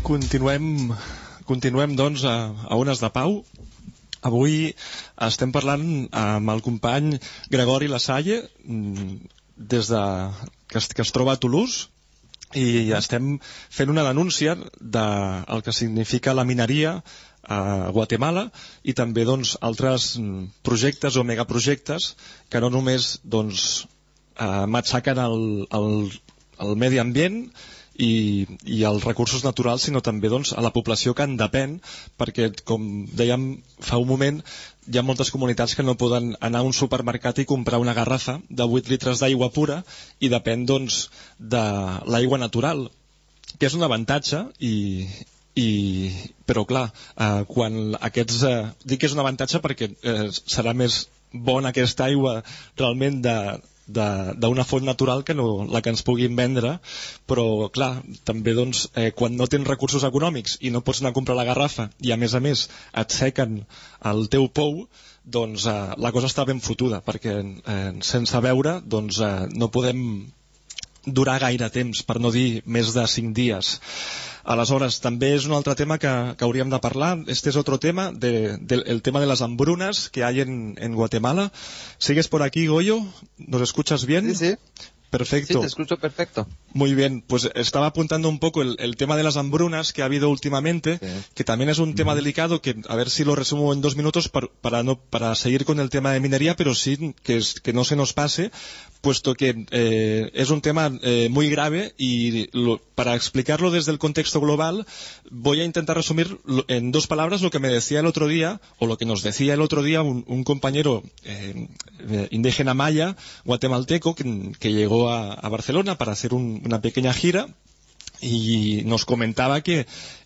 Continuem, continuem doncs, a, a Ones de Pau. Avui estem parlant amb el company Gregori Lasalle, des de, que, es, que es troba a Toulouse, i estem fent una denúncia del que significa la mineria a Guatemala i també doncs, altres projectes o megaprojectes que no només doncs, eh, matxaquen el, el, el medi ambient i, i els recursos naturals, sinó també doncs, a la població que en depèn, perquè, com dèiem fa un moment, hi ha moltes comunitats que no poden anar a un supermercat i comprar una garrafa de vuit litres d'aigua pura i depèn doncs, de l'aigua natural, que és un avantatge i, i, però clar, eh, quan aquests eh, dic que és un avantatge perquè eh, serà més bona aquesta aigua realment de d'una font natural que no la que ens puguin vendre, però clar, també doncs, eh, quan no tens recursos econòmics i no pots anar a comprar la garrafa i a més a més et sequen el teu pou, doncs eh, la cosa està ben fotuda, perquè eh, sense beure doncs, eh, no podem durar gaire temps, per no dir més de cinc dies. Aleshores, també és un altre tema que, que hauríem de parlar. Este es otro tema, de, de, el tema de las hambrunas que hay en, en Guatemala. ¿Sigues por aquí, Goyo? ¿Nos escuchas bien? Sí, sí. Perfecto. Sí, te escucho perfecto. Muy bien, pues estaba apuntando un poco el, el tema de las hambrunas que ha habido últimamente, sí. Que también es un tema delicado, que a ver si lo resumo en dos minutos para, para, no, para seguir con el tema de minería, pero sí que, es, que no se nos pase, puesto que eh, es un tema eh, muy grave y lo, para explicarlo desde el contexto global voy a intentar resumir en dos palabras lo que me decía el otro día, o lo que nos decía el otro día un, un compañero eh, indígena maya, guatemalteco, que, que llegó A, a Barcelona para hacer un, una pequeña gira y nos comentaba que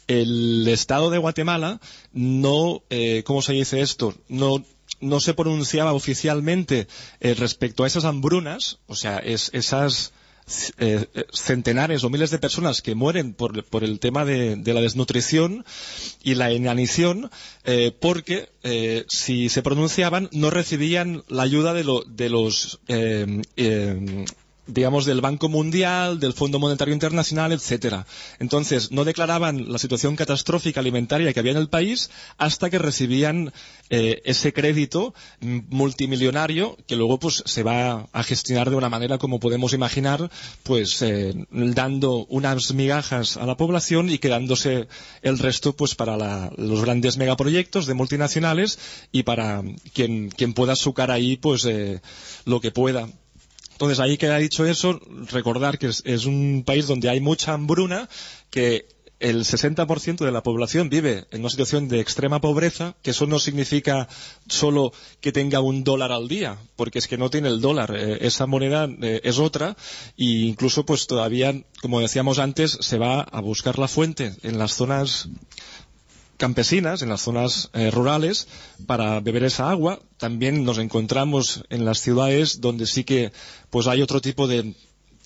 el Estado de Guatemala no, eh, ¿cómo se dice esto? No, no se pronunciaba oficialmente eh, respecto a esas hambrunas, o sea, es, esas eh, centenares o miles de personas que mueren por, por el tema de, de la desnutrición y la inanición, eh, porque eh, si se pronunciaban no recibían la ayuda de, lo, de los eh, eh, digamos, del Banco Mundial, del Fondo Monetario Internacional, etcétera. Entonces, no declaraban la situación catastrófica alimentaria que había en el país hasta que recibían eh, ese crédito multimillonario que luego pues se va a gestionar de una manera, como podemos imaginar, pues eh, dando unas migajas a la población y quedándose el resto pues para la, los grandes megaproyectos de multinacionales y para quien, quien pueda sucar ahí pues eh, lo que pueda. Entonces, ahí que ha dicho eso, recordar que es, es un país donde hay mucha hambruna, que el sesenta por ciento de la población vive en una situación de extrema pobreza, que eso no significa solo que tenga un dólar al día, porque es que no tiene el dólar, eh, esa moneda eh, es otra, e incluso pues todavía, como decíamos antes, se va a buscar la fuente en las zonas campesinas, en las zonas eh, rurales, para beber esa agua. También nos encontramos en las ciudades donde sí que pues hay otro tipo de,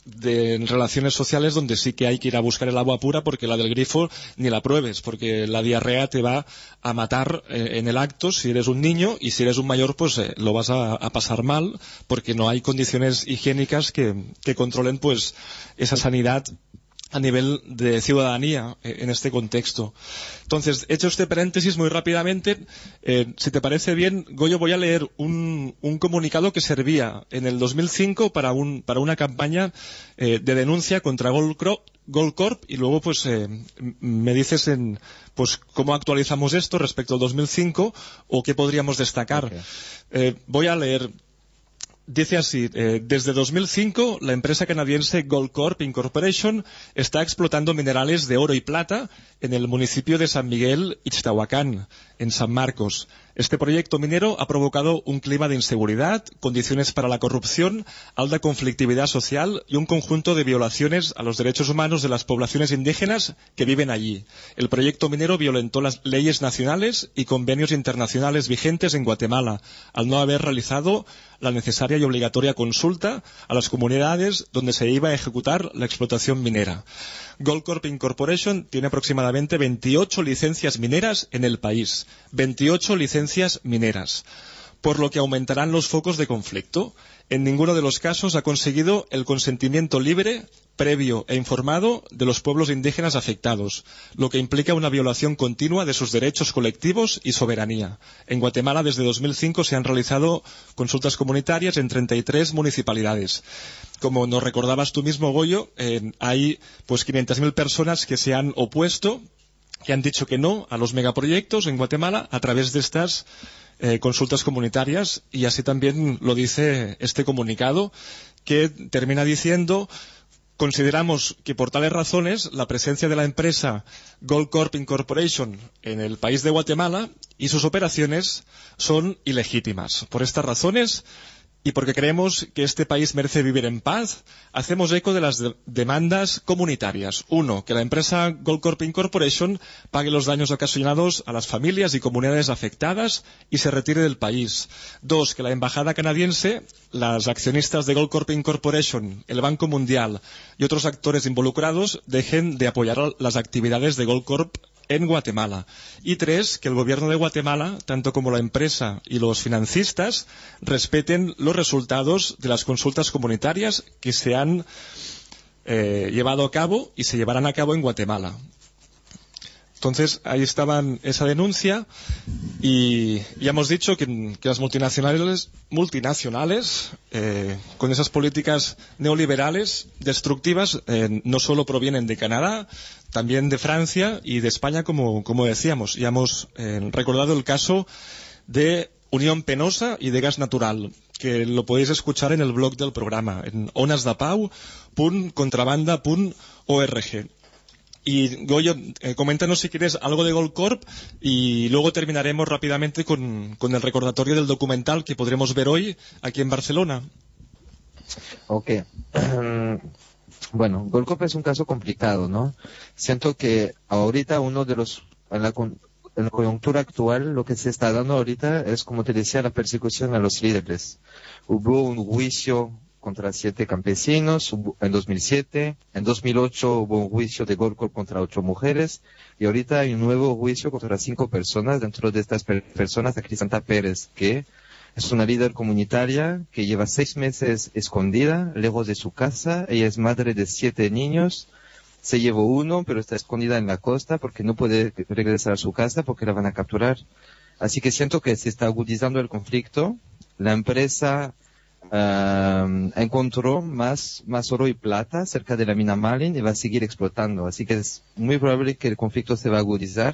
de relaciones sociales, donde sí que hay que ir a buscar el agua pura, porque la del grifo ni la pruebes, porque la diarrea te va a matar eh, en el acto si eres un niño, y si eres un mayor pues eh, lo vas a, a pasar mal, porque no hay condiciones higiénicas que, que controlen pues esa sanidad a nivel de ciudadanía en este contexto. Entonces, hecho este paréntesis muy rápidamente, eh, si te parece bien, Goyo, voy a leer un, un comunicado que servía en el dos mil cinco para, un, para una campaña eh, de denuncia contra Goldcorp, Goldcorp, y luego pues eh, me dices en, pues cómo actualizamos esto respecto al dos mil cinco o qué podríamos destacar. Okay. Eh, voy a leer. Dice así, eh, desde dos mil cinco la empresa canadiense Goldcorp Incorporation está explotando minerales de oro y plata en el municipio de San Miguel Ixtahuacán, en San Marcos. Este proyecto minero ha provocado un clima de inseguridad, condiciones para la corrupción, alta conflictividad social y un conjunto de violaciones a los derechos humanos de las poblaciones indígenas que viven allí. El proyecto minero violentó las leyes nacionales y convenios internacionales vigentes en Guatemala, al no haber realizado la necesaria y obligatoria consulta a las comunidades donde se iba a ejecutar la explotación minera. Goldcorp Incorporation tiene aproximadamente veintiocho licencias mineras en el país. veintiocho licencias mineras. por lo que aumentarán los focos de conflicto. En ninguno de los casos ha conseguido el consentimiento libre, previo e informado de los pueblos indígenas afectados, lo que implica una violación continua de sus derechos colectivos y soberanía. En Guatemala, desde dos mil cinco, se han realizado consultas comunitarias en treinta y tres municipalidades. Como nos recordabas tú mismo, Goyo, eh, hay pues quinientas mil personas que se han opuesto, que han dicho que no a los megaproyectos en Guatemala a través de estas eh, consultas comunitarias, y así también lo dice este comunicado, que termina diciendo: consideramos que por tales razones la presencia de la empresa Goldcorp Incorporation en el país de Guatemala y sus operaciones son ilegítimas. Por estas razones, y porque creemos que este país merece vivir en paz, hacemos eco de las de- demandas comunitarias. Uno, que la empresa Goldcorp Incorporation pague los daños ocasionados a las familias y comunidades afectadas y se retire del país. Dos, que la embajada canadiense, las accionistas de Goldcorp Incorporation, el Banco Mundial y otros actores involucrados dejen de apoyar las actividades de Goldcorp en Guatemala. Y tres, que el gobierno de Guatemala, tanto como la empresa y los financistas, respeten los resultados de las consultas comunitarias que se han eh, llevado a cabo y se llevarán a cabo en Guatemala. Entonces, ahí estaba esa denuncia, y ya hemos dicho que, que las multinacionales, multinacionales eh, con esas políticas neoliberales destructivas, eh, no solo provienen de Canadá, también de Francia y de España, como, como decíamos. Ya hemos eh, recordado el caso de Unión Penosa y de Gas Natural, que lo podéis escuchar en el blog del programa, en onasdapau punt contrabanda punt org. Y Goyo, eh, coméntanos si quieres algo de Goldcorp, y luego terminaremos rápidamente con, con el recordatorio del documental que podremos ver hoy aquí en Barcelona. Ok. Bueno, Goldcorp es un caso complicado, ¿no? Siento que ahorita uno de los, en la, en la coyuntura actual, lo que se está dando ahorita es, como te decía, la persecución a los líderes. Hubo un juicio contra siete campesinos en dos mil siete, en dos mil ocho hubo un juicio de Goldcorp contra ocho mujeres, y ahorita hay un nuevo juicio contra cinco personas. Dentro de estas per personas, a Crisanta Pérez, que es una líder comunitaria que lleva seis meses escondida, lejos de su casa. Ella es madre de siete niños. Se llevó uno, pero está escondida en la costa porque no puede regresar a su casa porque la van a capturar. Así que siento que se está agudizando el conflicto. La empresa Uh, encontró más, más oro y plata cerca de la mina Malin y va a seguir explotando. Así que es muy probable que el conflicto se va a agudizar.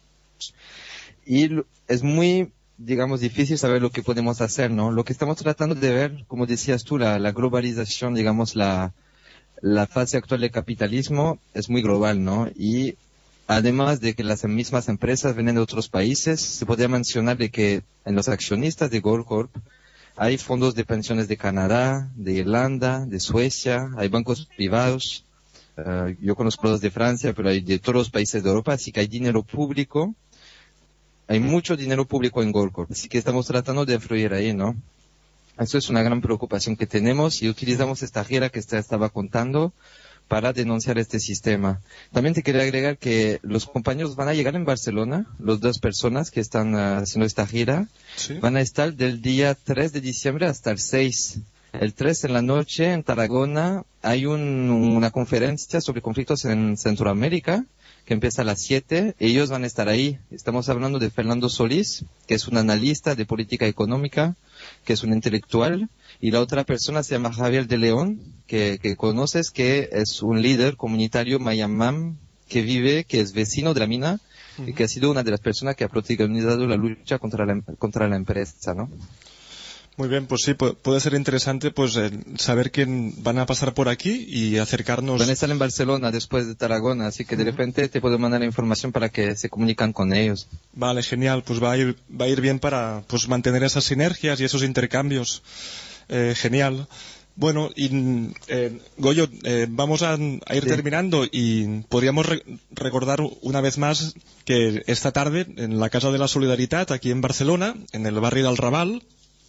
Y es muy, digamos, difícil saber lo que podemos hacer, ¿no? Lo que estamos tratando de ver, como decías tú, la, la globalización, digamos, la, la fase actual del capitalismo es muy global, ¿no? Y además de que las mismas empresas vienen de otros países, se podría mencionar de que en los accionistas de Goldcorp hay fondos de pensiones de Canadá, de Irlanda, de Suecia, hay bancos privados. Uh, yo conozco los de Francia, pero hay de todos los países de Europa, así que hay dinero público. Hay mucho dinero público en Goldcorp, así que estamos tratando de influir ahí, ¿no? Eso es una gran preocupación que tenemos, y utilizamos esta gira que usted estaba contando para denunciar este sistema. También te quería agregar que los compañeros van a llegar en Barcelona, las dos personas que están uh, haciendo esta gira, ¿sí? Van a estar del día tres de diciembre hasta el seis. El tres en la noche en Tarragona hay un, una conferencia sobre conflictos en Centroamérica que empieza a las siete. Ellos van a estar ahí. Estamos hablando de Fernando Solís, que es un analista de política económica, que es un intelectual, y la otra persona se llama Javier de León, que, que conoces, que es un líder comunitario mayamam que vive, que es vecino de la mina, uh-huh. y que ha sido una de las personas que ha protagonizado la lucha contra la, contra la empresa, ¿no? Muy bien, pues sí, puede ser interesante pues eh, saber quién van a pasar por aquí y acercarnos. Van a estar en Barcelona después de Tarragona, así que de repente te puedo mandar la información para que se comunican con ellos. Vale, genial, pues va a ir, va a ir bien para pues mantener esas sinergias y esos intercambios. Eh, genial. Bueno, y eh, Goyo, eh, vamos a, a ir sí. terminando, y podríamos re recordar una vez más que esta tarde en la Casa de la Solidaridad, aquí en Barcelona, en el barrio del Raval,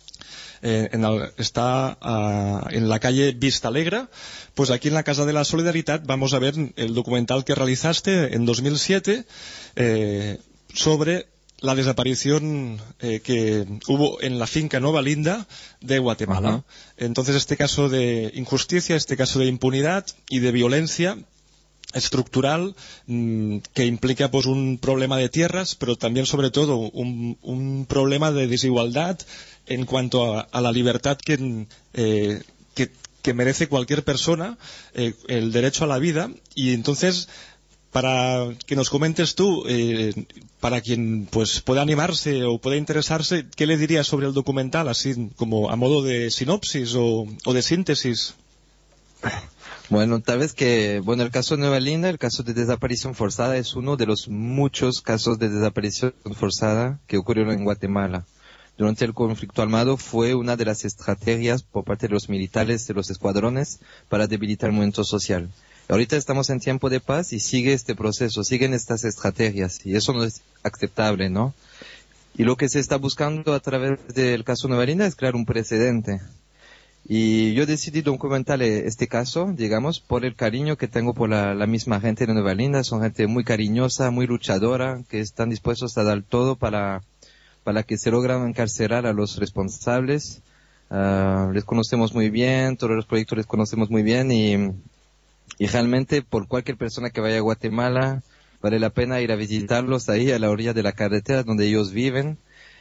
Eh, en el, está uh, en la calle Vista Alegre, pues aquí en la Casa de la Solidaridad vamos a ver el documental que realizaste en dos mil siete eh, sobre la desaparición eh, que hubo en la finca Nueva Linda de Guatemala. Uh-huh. Entonces, este caso de injusticia, este caso de impunidad y de violencia estructural mmm, que implica pues un problema de tierras, pero también sobre todo un, un problema de desigualdad en cuanto a, a la libertad que, eh, que, que merece cualquier persona, eh, el derecho a la vida. Y entonces, para que nos comentes tú, eh, para quien pues pueda animarse o pueda interesarse, ¿qué le dirías sobre el documental, así como a modo de sinopsis o, o de síntesis? Bueno, tal vez que, bueno, el caso de Nueva Linda, el caso de desaparición forzada, es uno de los muchos casos de desaparición forzada que ocurrieron en Guatemala. Durante el conflicto armado fue una de las estrategias por parte de los militares de los escuadrones para debilitar el movimiento social. Ahorita estamos en tiempo de paz y sigue este proceso, siguen estas estrategias, y eso no es aceptable, ¿no? Y lo que se está buscando a través del caso Nueva Linda es crear un precedente. Y yo decidí documentar este caso, digamos, por el cariño que tengo por la, la misma gente de Nueva Linda. Son gente muy cariñosa, muy luchadora, que están dispuestos a dar todo para, para que se logren encarcelar a los responsables. Uh, les conocemos muy bien, todos los proyectos les conocemos muy bien y, y realmente por cualquier persona que vaya a Guatemala vale la pena ir a visitarlos ahí a la orilla de la carretera donde ellos viven.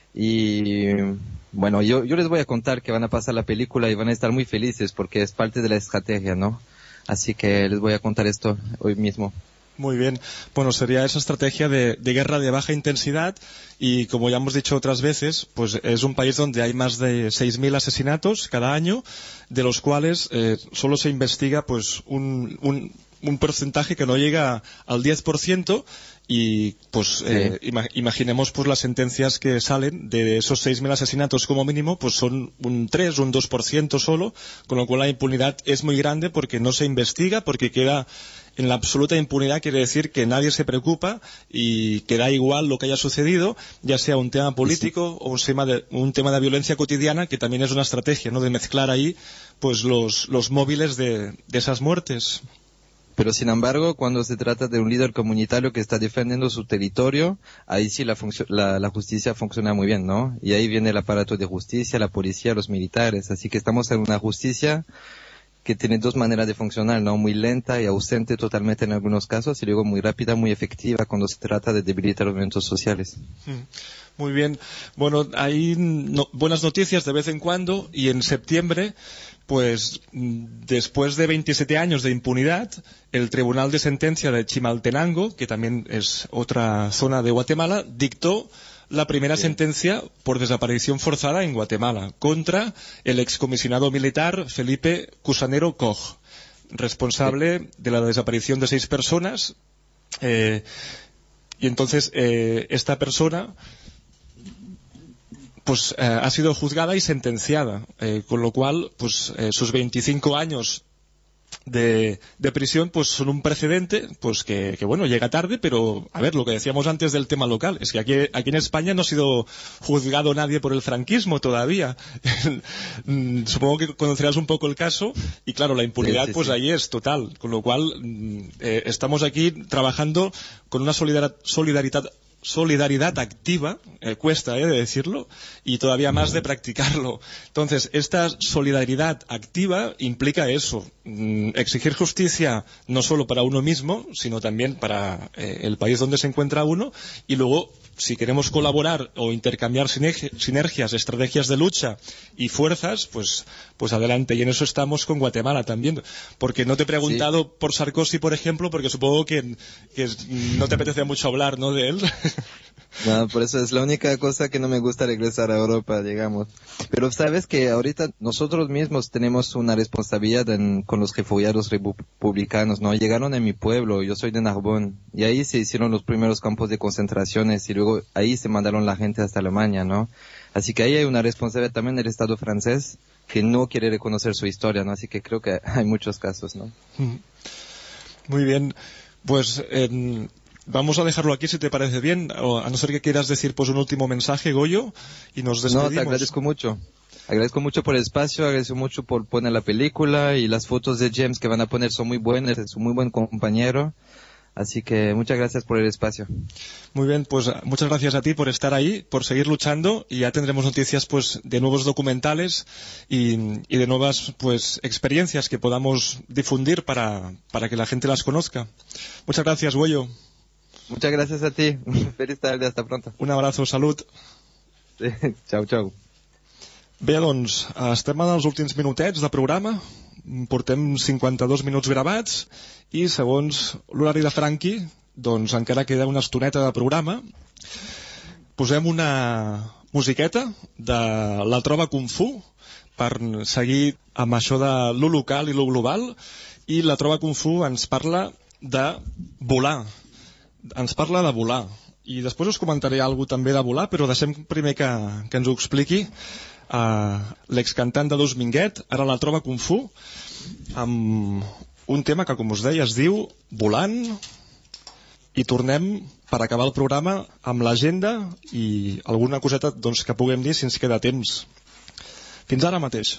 Y bueno, yo, yo les voy a contar que van a pasar la película y van a estar muy felices porque es parte de la estrategia, ¿no? Así que les voy a contar esto hoy mismo. Muy bien. Bueno, sería esa estrategia de, de guerra de baja intensidad y, como ya hemos dicho otras veces, pues es un país donde hay más de seis mil asesinatos cada año, de los cuales eh, solo se investiga pues un, un, un porcentaje que no llega al diez por ciento. Y pues eh, sí. ima- imaginemos pues las sentencias que salen de esos seis mil asesinatos como mínimo, pues son un tres, un dos por ciento solo, con lo cual la impunidad es muy grande porque no se investiga, porque queda en la absoluta impunidad. Quiere decir que nadie se preocupa y que da igual lo que haya sucedido, ya sea un tema político sí. o un tema, de, un tema de violencia cotidiana, que también es una estrategia, ¿no?, de mezclar ahí pues los, los móviles de, de esas muertes. Pero sin embargo, cuando se trata de un líder comunitario que está defendiendo su territorio, ahí sí la, func- la, la justicia funciona muy bien, ¿no? Y ahí viene el aparato de justicia, la policía, los militares. Así que estamos en una justicia que tiene dos maneras de funcionar, ¿no? Muy lenta y ausente totalmente en algunos casos, y luego muy rápida, muy efectiva cuando se trata de debilitar los movimientos sociales. Muy bien. Bueno, hay no, buenas noticias de vez en cuando, y en septiembre, pues después de veintisiete años de impunidad, el Tribunal de Sentencia de Chimaltenango, que también es otra zona de Guatemala, dictó la primera sí. sentencia por desaparición forzada en Guatemala contra el excomisionado militar Felipe Cusanero Koch, responsable sí. de la desaparición de seis personas. Eh, y entonces eh, esta persona pues eh, ha sido juzgada y sentenciada, eh, con lo cual pues eh, sus veinticinco años de, de prisión pues son un precedente pues que, que bueno, llega tarde, pero a ver, lo que decíamos antes del tema local es que aquí, aquí en España no ha sido juzgado nadie por el franquismo todavía. Supongo que conocerás un poco el caso y claro, la impunidad sí, sí, pues sí. ahí es total, con lo cual eh, estamos aquí trabajando con una solidar- solidaridad solidaridad activa, eh, cuesta eh, de decirlo, y todavía más de practicarlo. Entonces, esta solidaridad activa implica eso, mm, exigir justicia no solo para uno mismo, sino también para eh, el país donde se encuentra uno, y luego, si queremos colaborar o intercambiar sinergi- sinergias, estrategias de lucha y fuerzas, pues, pues adelante. Y en eso estamos con Guatemala también. Porque no te he preguntado sí. por Sarkozy, por ejemplo, porque supongo que, que no te apetece mucho hablar, ¿no?, de él. No, por eso es la única cosa que no me gusta regresar a Europa, digamos. Pero sabes que ahorita nosotros mismos tenemos una responsabilidad en, con los refugiados republicanos, ¿no? Llegaron a mi pueblo, yo soy de Narbonne, y ahí se hicieron los primeros campos de concentraciones y luego ahí se mandaron la gente hasta Alemania, ¿no? Así que ahí hay una responsabilidad también del Estado francés que no quiere reconocer su historia, ¿no? Así que creo que hay muchos casos, ¿no? Muy bien. Pues eh, vamos a dejarlo aquí si te parece bien, o a no ser que quieras decir pues un último mensaje, Goyo, y nos despedimos. No, te agradezco mucho. Agradezco mucho por el espacio, agradezco mucho por poner la película y las fotos de James que van a poner son muy buenas, es un muy buen compañero. Así que muchas gracias por el espacio. Muy bien, pues muchas gracias a ti por estar ahí, por seguir luchando, y ya tendremos noticias pues de nuevos documentales y, y de nuevas pues experiencias que podamos difundir para, para que la gente las conozca. Muchas gracias, Güello. Muchas gracias a ti. Feliz tarde, hasta pronto. Un abrazo, salut. Sí, chau, chau. Bé, doncs, estem en els últims minutets de programa. Portem cinquanta-dos minuts gravats i segons l'horari de Franqui, doncs encara queda una estoneta de programa. Posem una musiqueta de La Trova Kung Fu per seguir amb això de lo local i lo global, i La Trova Kung Fu ens parla de volar. Ens parla de volar. I després us comentaré alguna cosa també de volar, però deixem primer que, que ens ho expliqui Uh, l'excantant de Dos Minguet, ara La Trova Kung Fu, amb un tema que, com us deia, es diu Volant, i tornem per acabar el programa amb l'agenda i alguna coseta doncs, que puguem dir si ens queda temps. Fins ara mateix.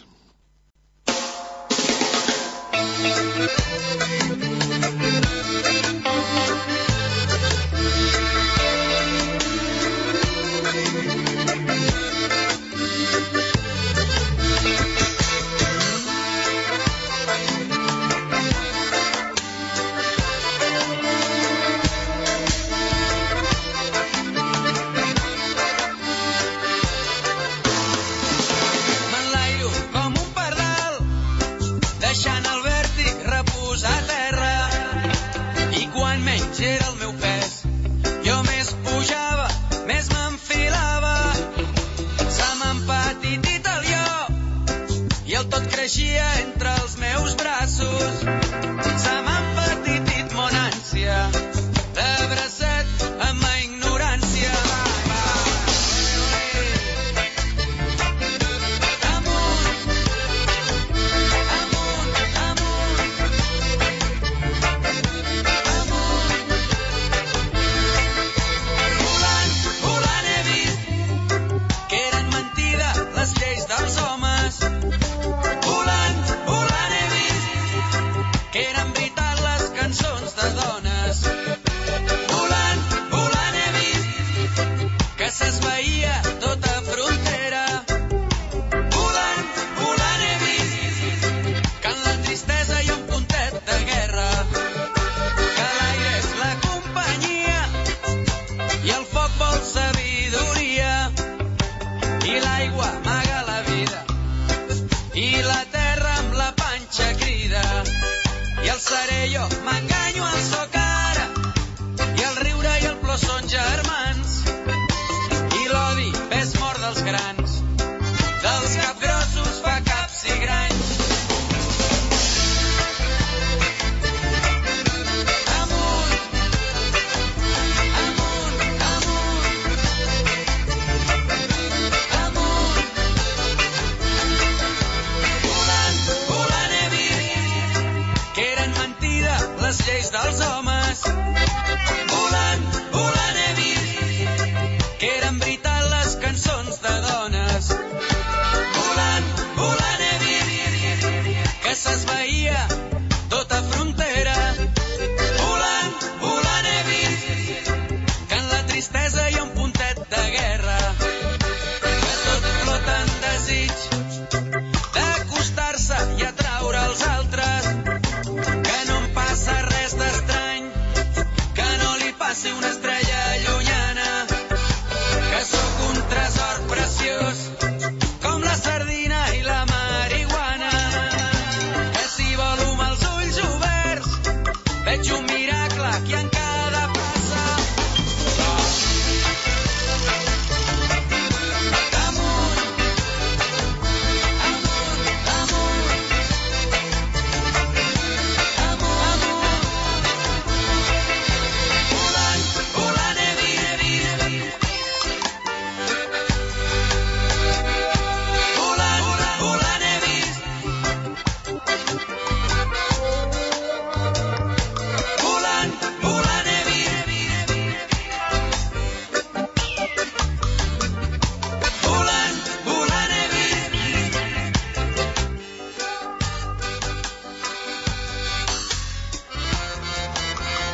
Volant, volant he vist que eren veritat les cançons de dones. Volant,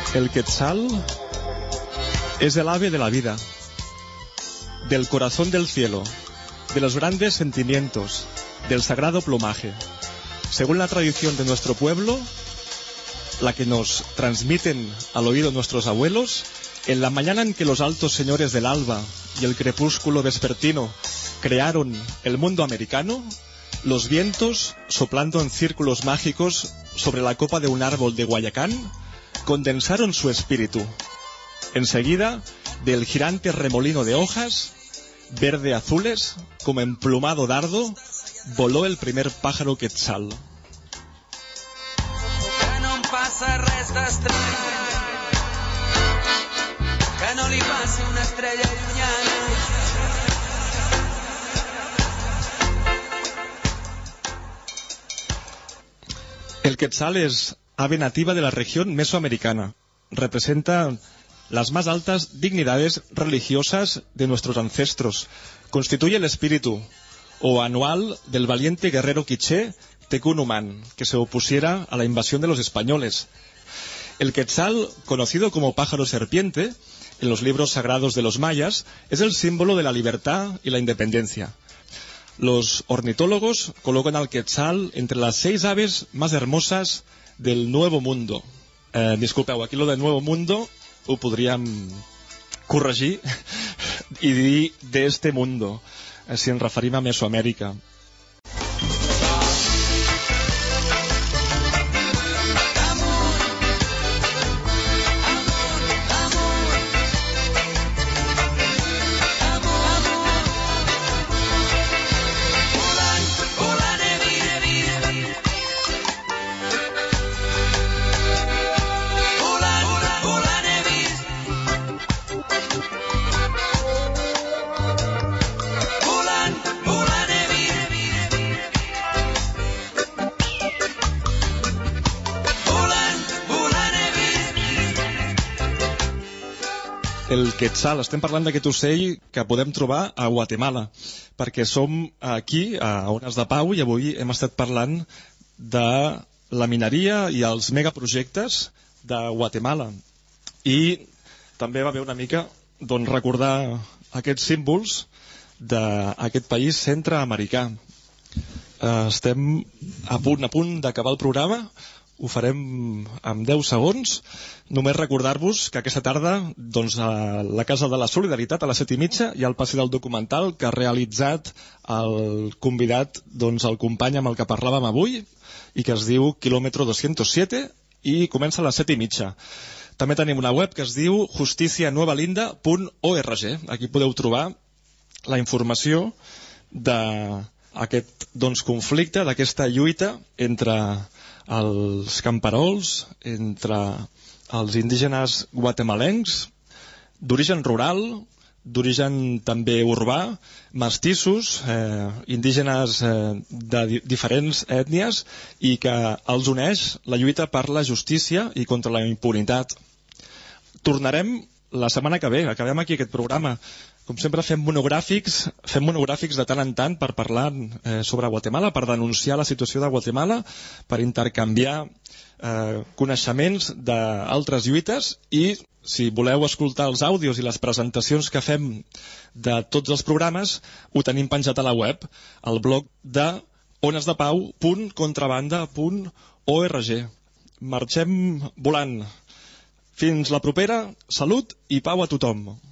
El Quetzal es el ave de la vida, del corazón del cielo, de los grandes sentimientos, del sagrado plumaje. Según la tradición de nuestro pueblo, la que nos transmiten al oído nuestros abuelos, en la mañana en que los altos señores del alba y el crepúsculo vespertino crearon el mundo americano, los vientos, soplando en círculos mágicos sobre la copa de un árbol de Guayacán, condensaron su espíritu. Enseguida, del girante remolino de hojas, verde-azules, como emplumado dardo, voló el primer pájaro quetzal. Que no pasa resta estrella, que no li passi una estrella llunyana. El quetzal es ave nativa de la región mesoamericana. Representa las más altas dignidades religiosas de nuestros ancestros. Constituye el espíritu o anual del valiente guerrero quiché Tecunumán, que se opusiera a la invasión de los españoles. El quetzal, conocido como pájaro serpiente, en los libros sagrados de los mayas, es el símbolo de la libertad y la independencia. Los ornitólogos colocan al quetzal entre las seis aves más hermosas del Nuevo Mundo. Eh, disculpeu, aquí lo de Nuevo Mundo ho podríem corregir i dir d'este mundo, eh, si ens referim a Mesoamèrica. El quetzal, estem parlant d'aquest ocell que podem trobar a Guatemala, perquè som aquí, a Ones de Pau, i avui hem estat parlant de la mineria i els megaprojectes de Guatemala. I també va haver una mica doncs, recordar aquests símbols d'aquest país centreamericà. Estem a punt, a punt d'acabar el programa. Ho farem en deu segons. Només recordar-vos que aquesta tarda doncs, a la Casa de la Solidaritat a les set i mitja hi ha el passi del documental que ha realitzat el convidat, doncs, el company amb el que parlàvem avui i que es diu Kilómetro doscientos siete i comença a les set i mitja. També tenim una web que es diu justicia nueva linda punt org. Aquí podeu trobar la informació d'aquest doncs, conflicte, d'aquesta lluita entre els camperols, entre els indígenes guatemalencs, d'origen rural, d'origen també urbà, mestissos, eh, indígenes eh, de di diferents ètnies, i que els uneix la lluita per la justícia i contra la impunitat. Tornarem la setmana que ve, acabem aquí aquest programa. Com sempre fem monogràfics, fem monogràfics de tant en tant per parlar eh, sobre Guatemala, per denunciar la situació de Guatemala, per intercanviar eh, coneixements d'altres lluites, i si voleu escoltar els àudios i les presentacions que fem de tots els programes, ho tenim penjat a la web, al blog de onesdepau punt contrabanda punt org. Marxem volant. Fins la propera, salut i pau a tothom.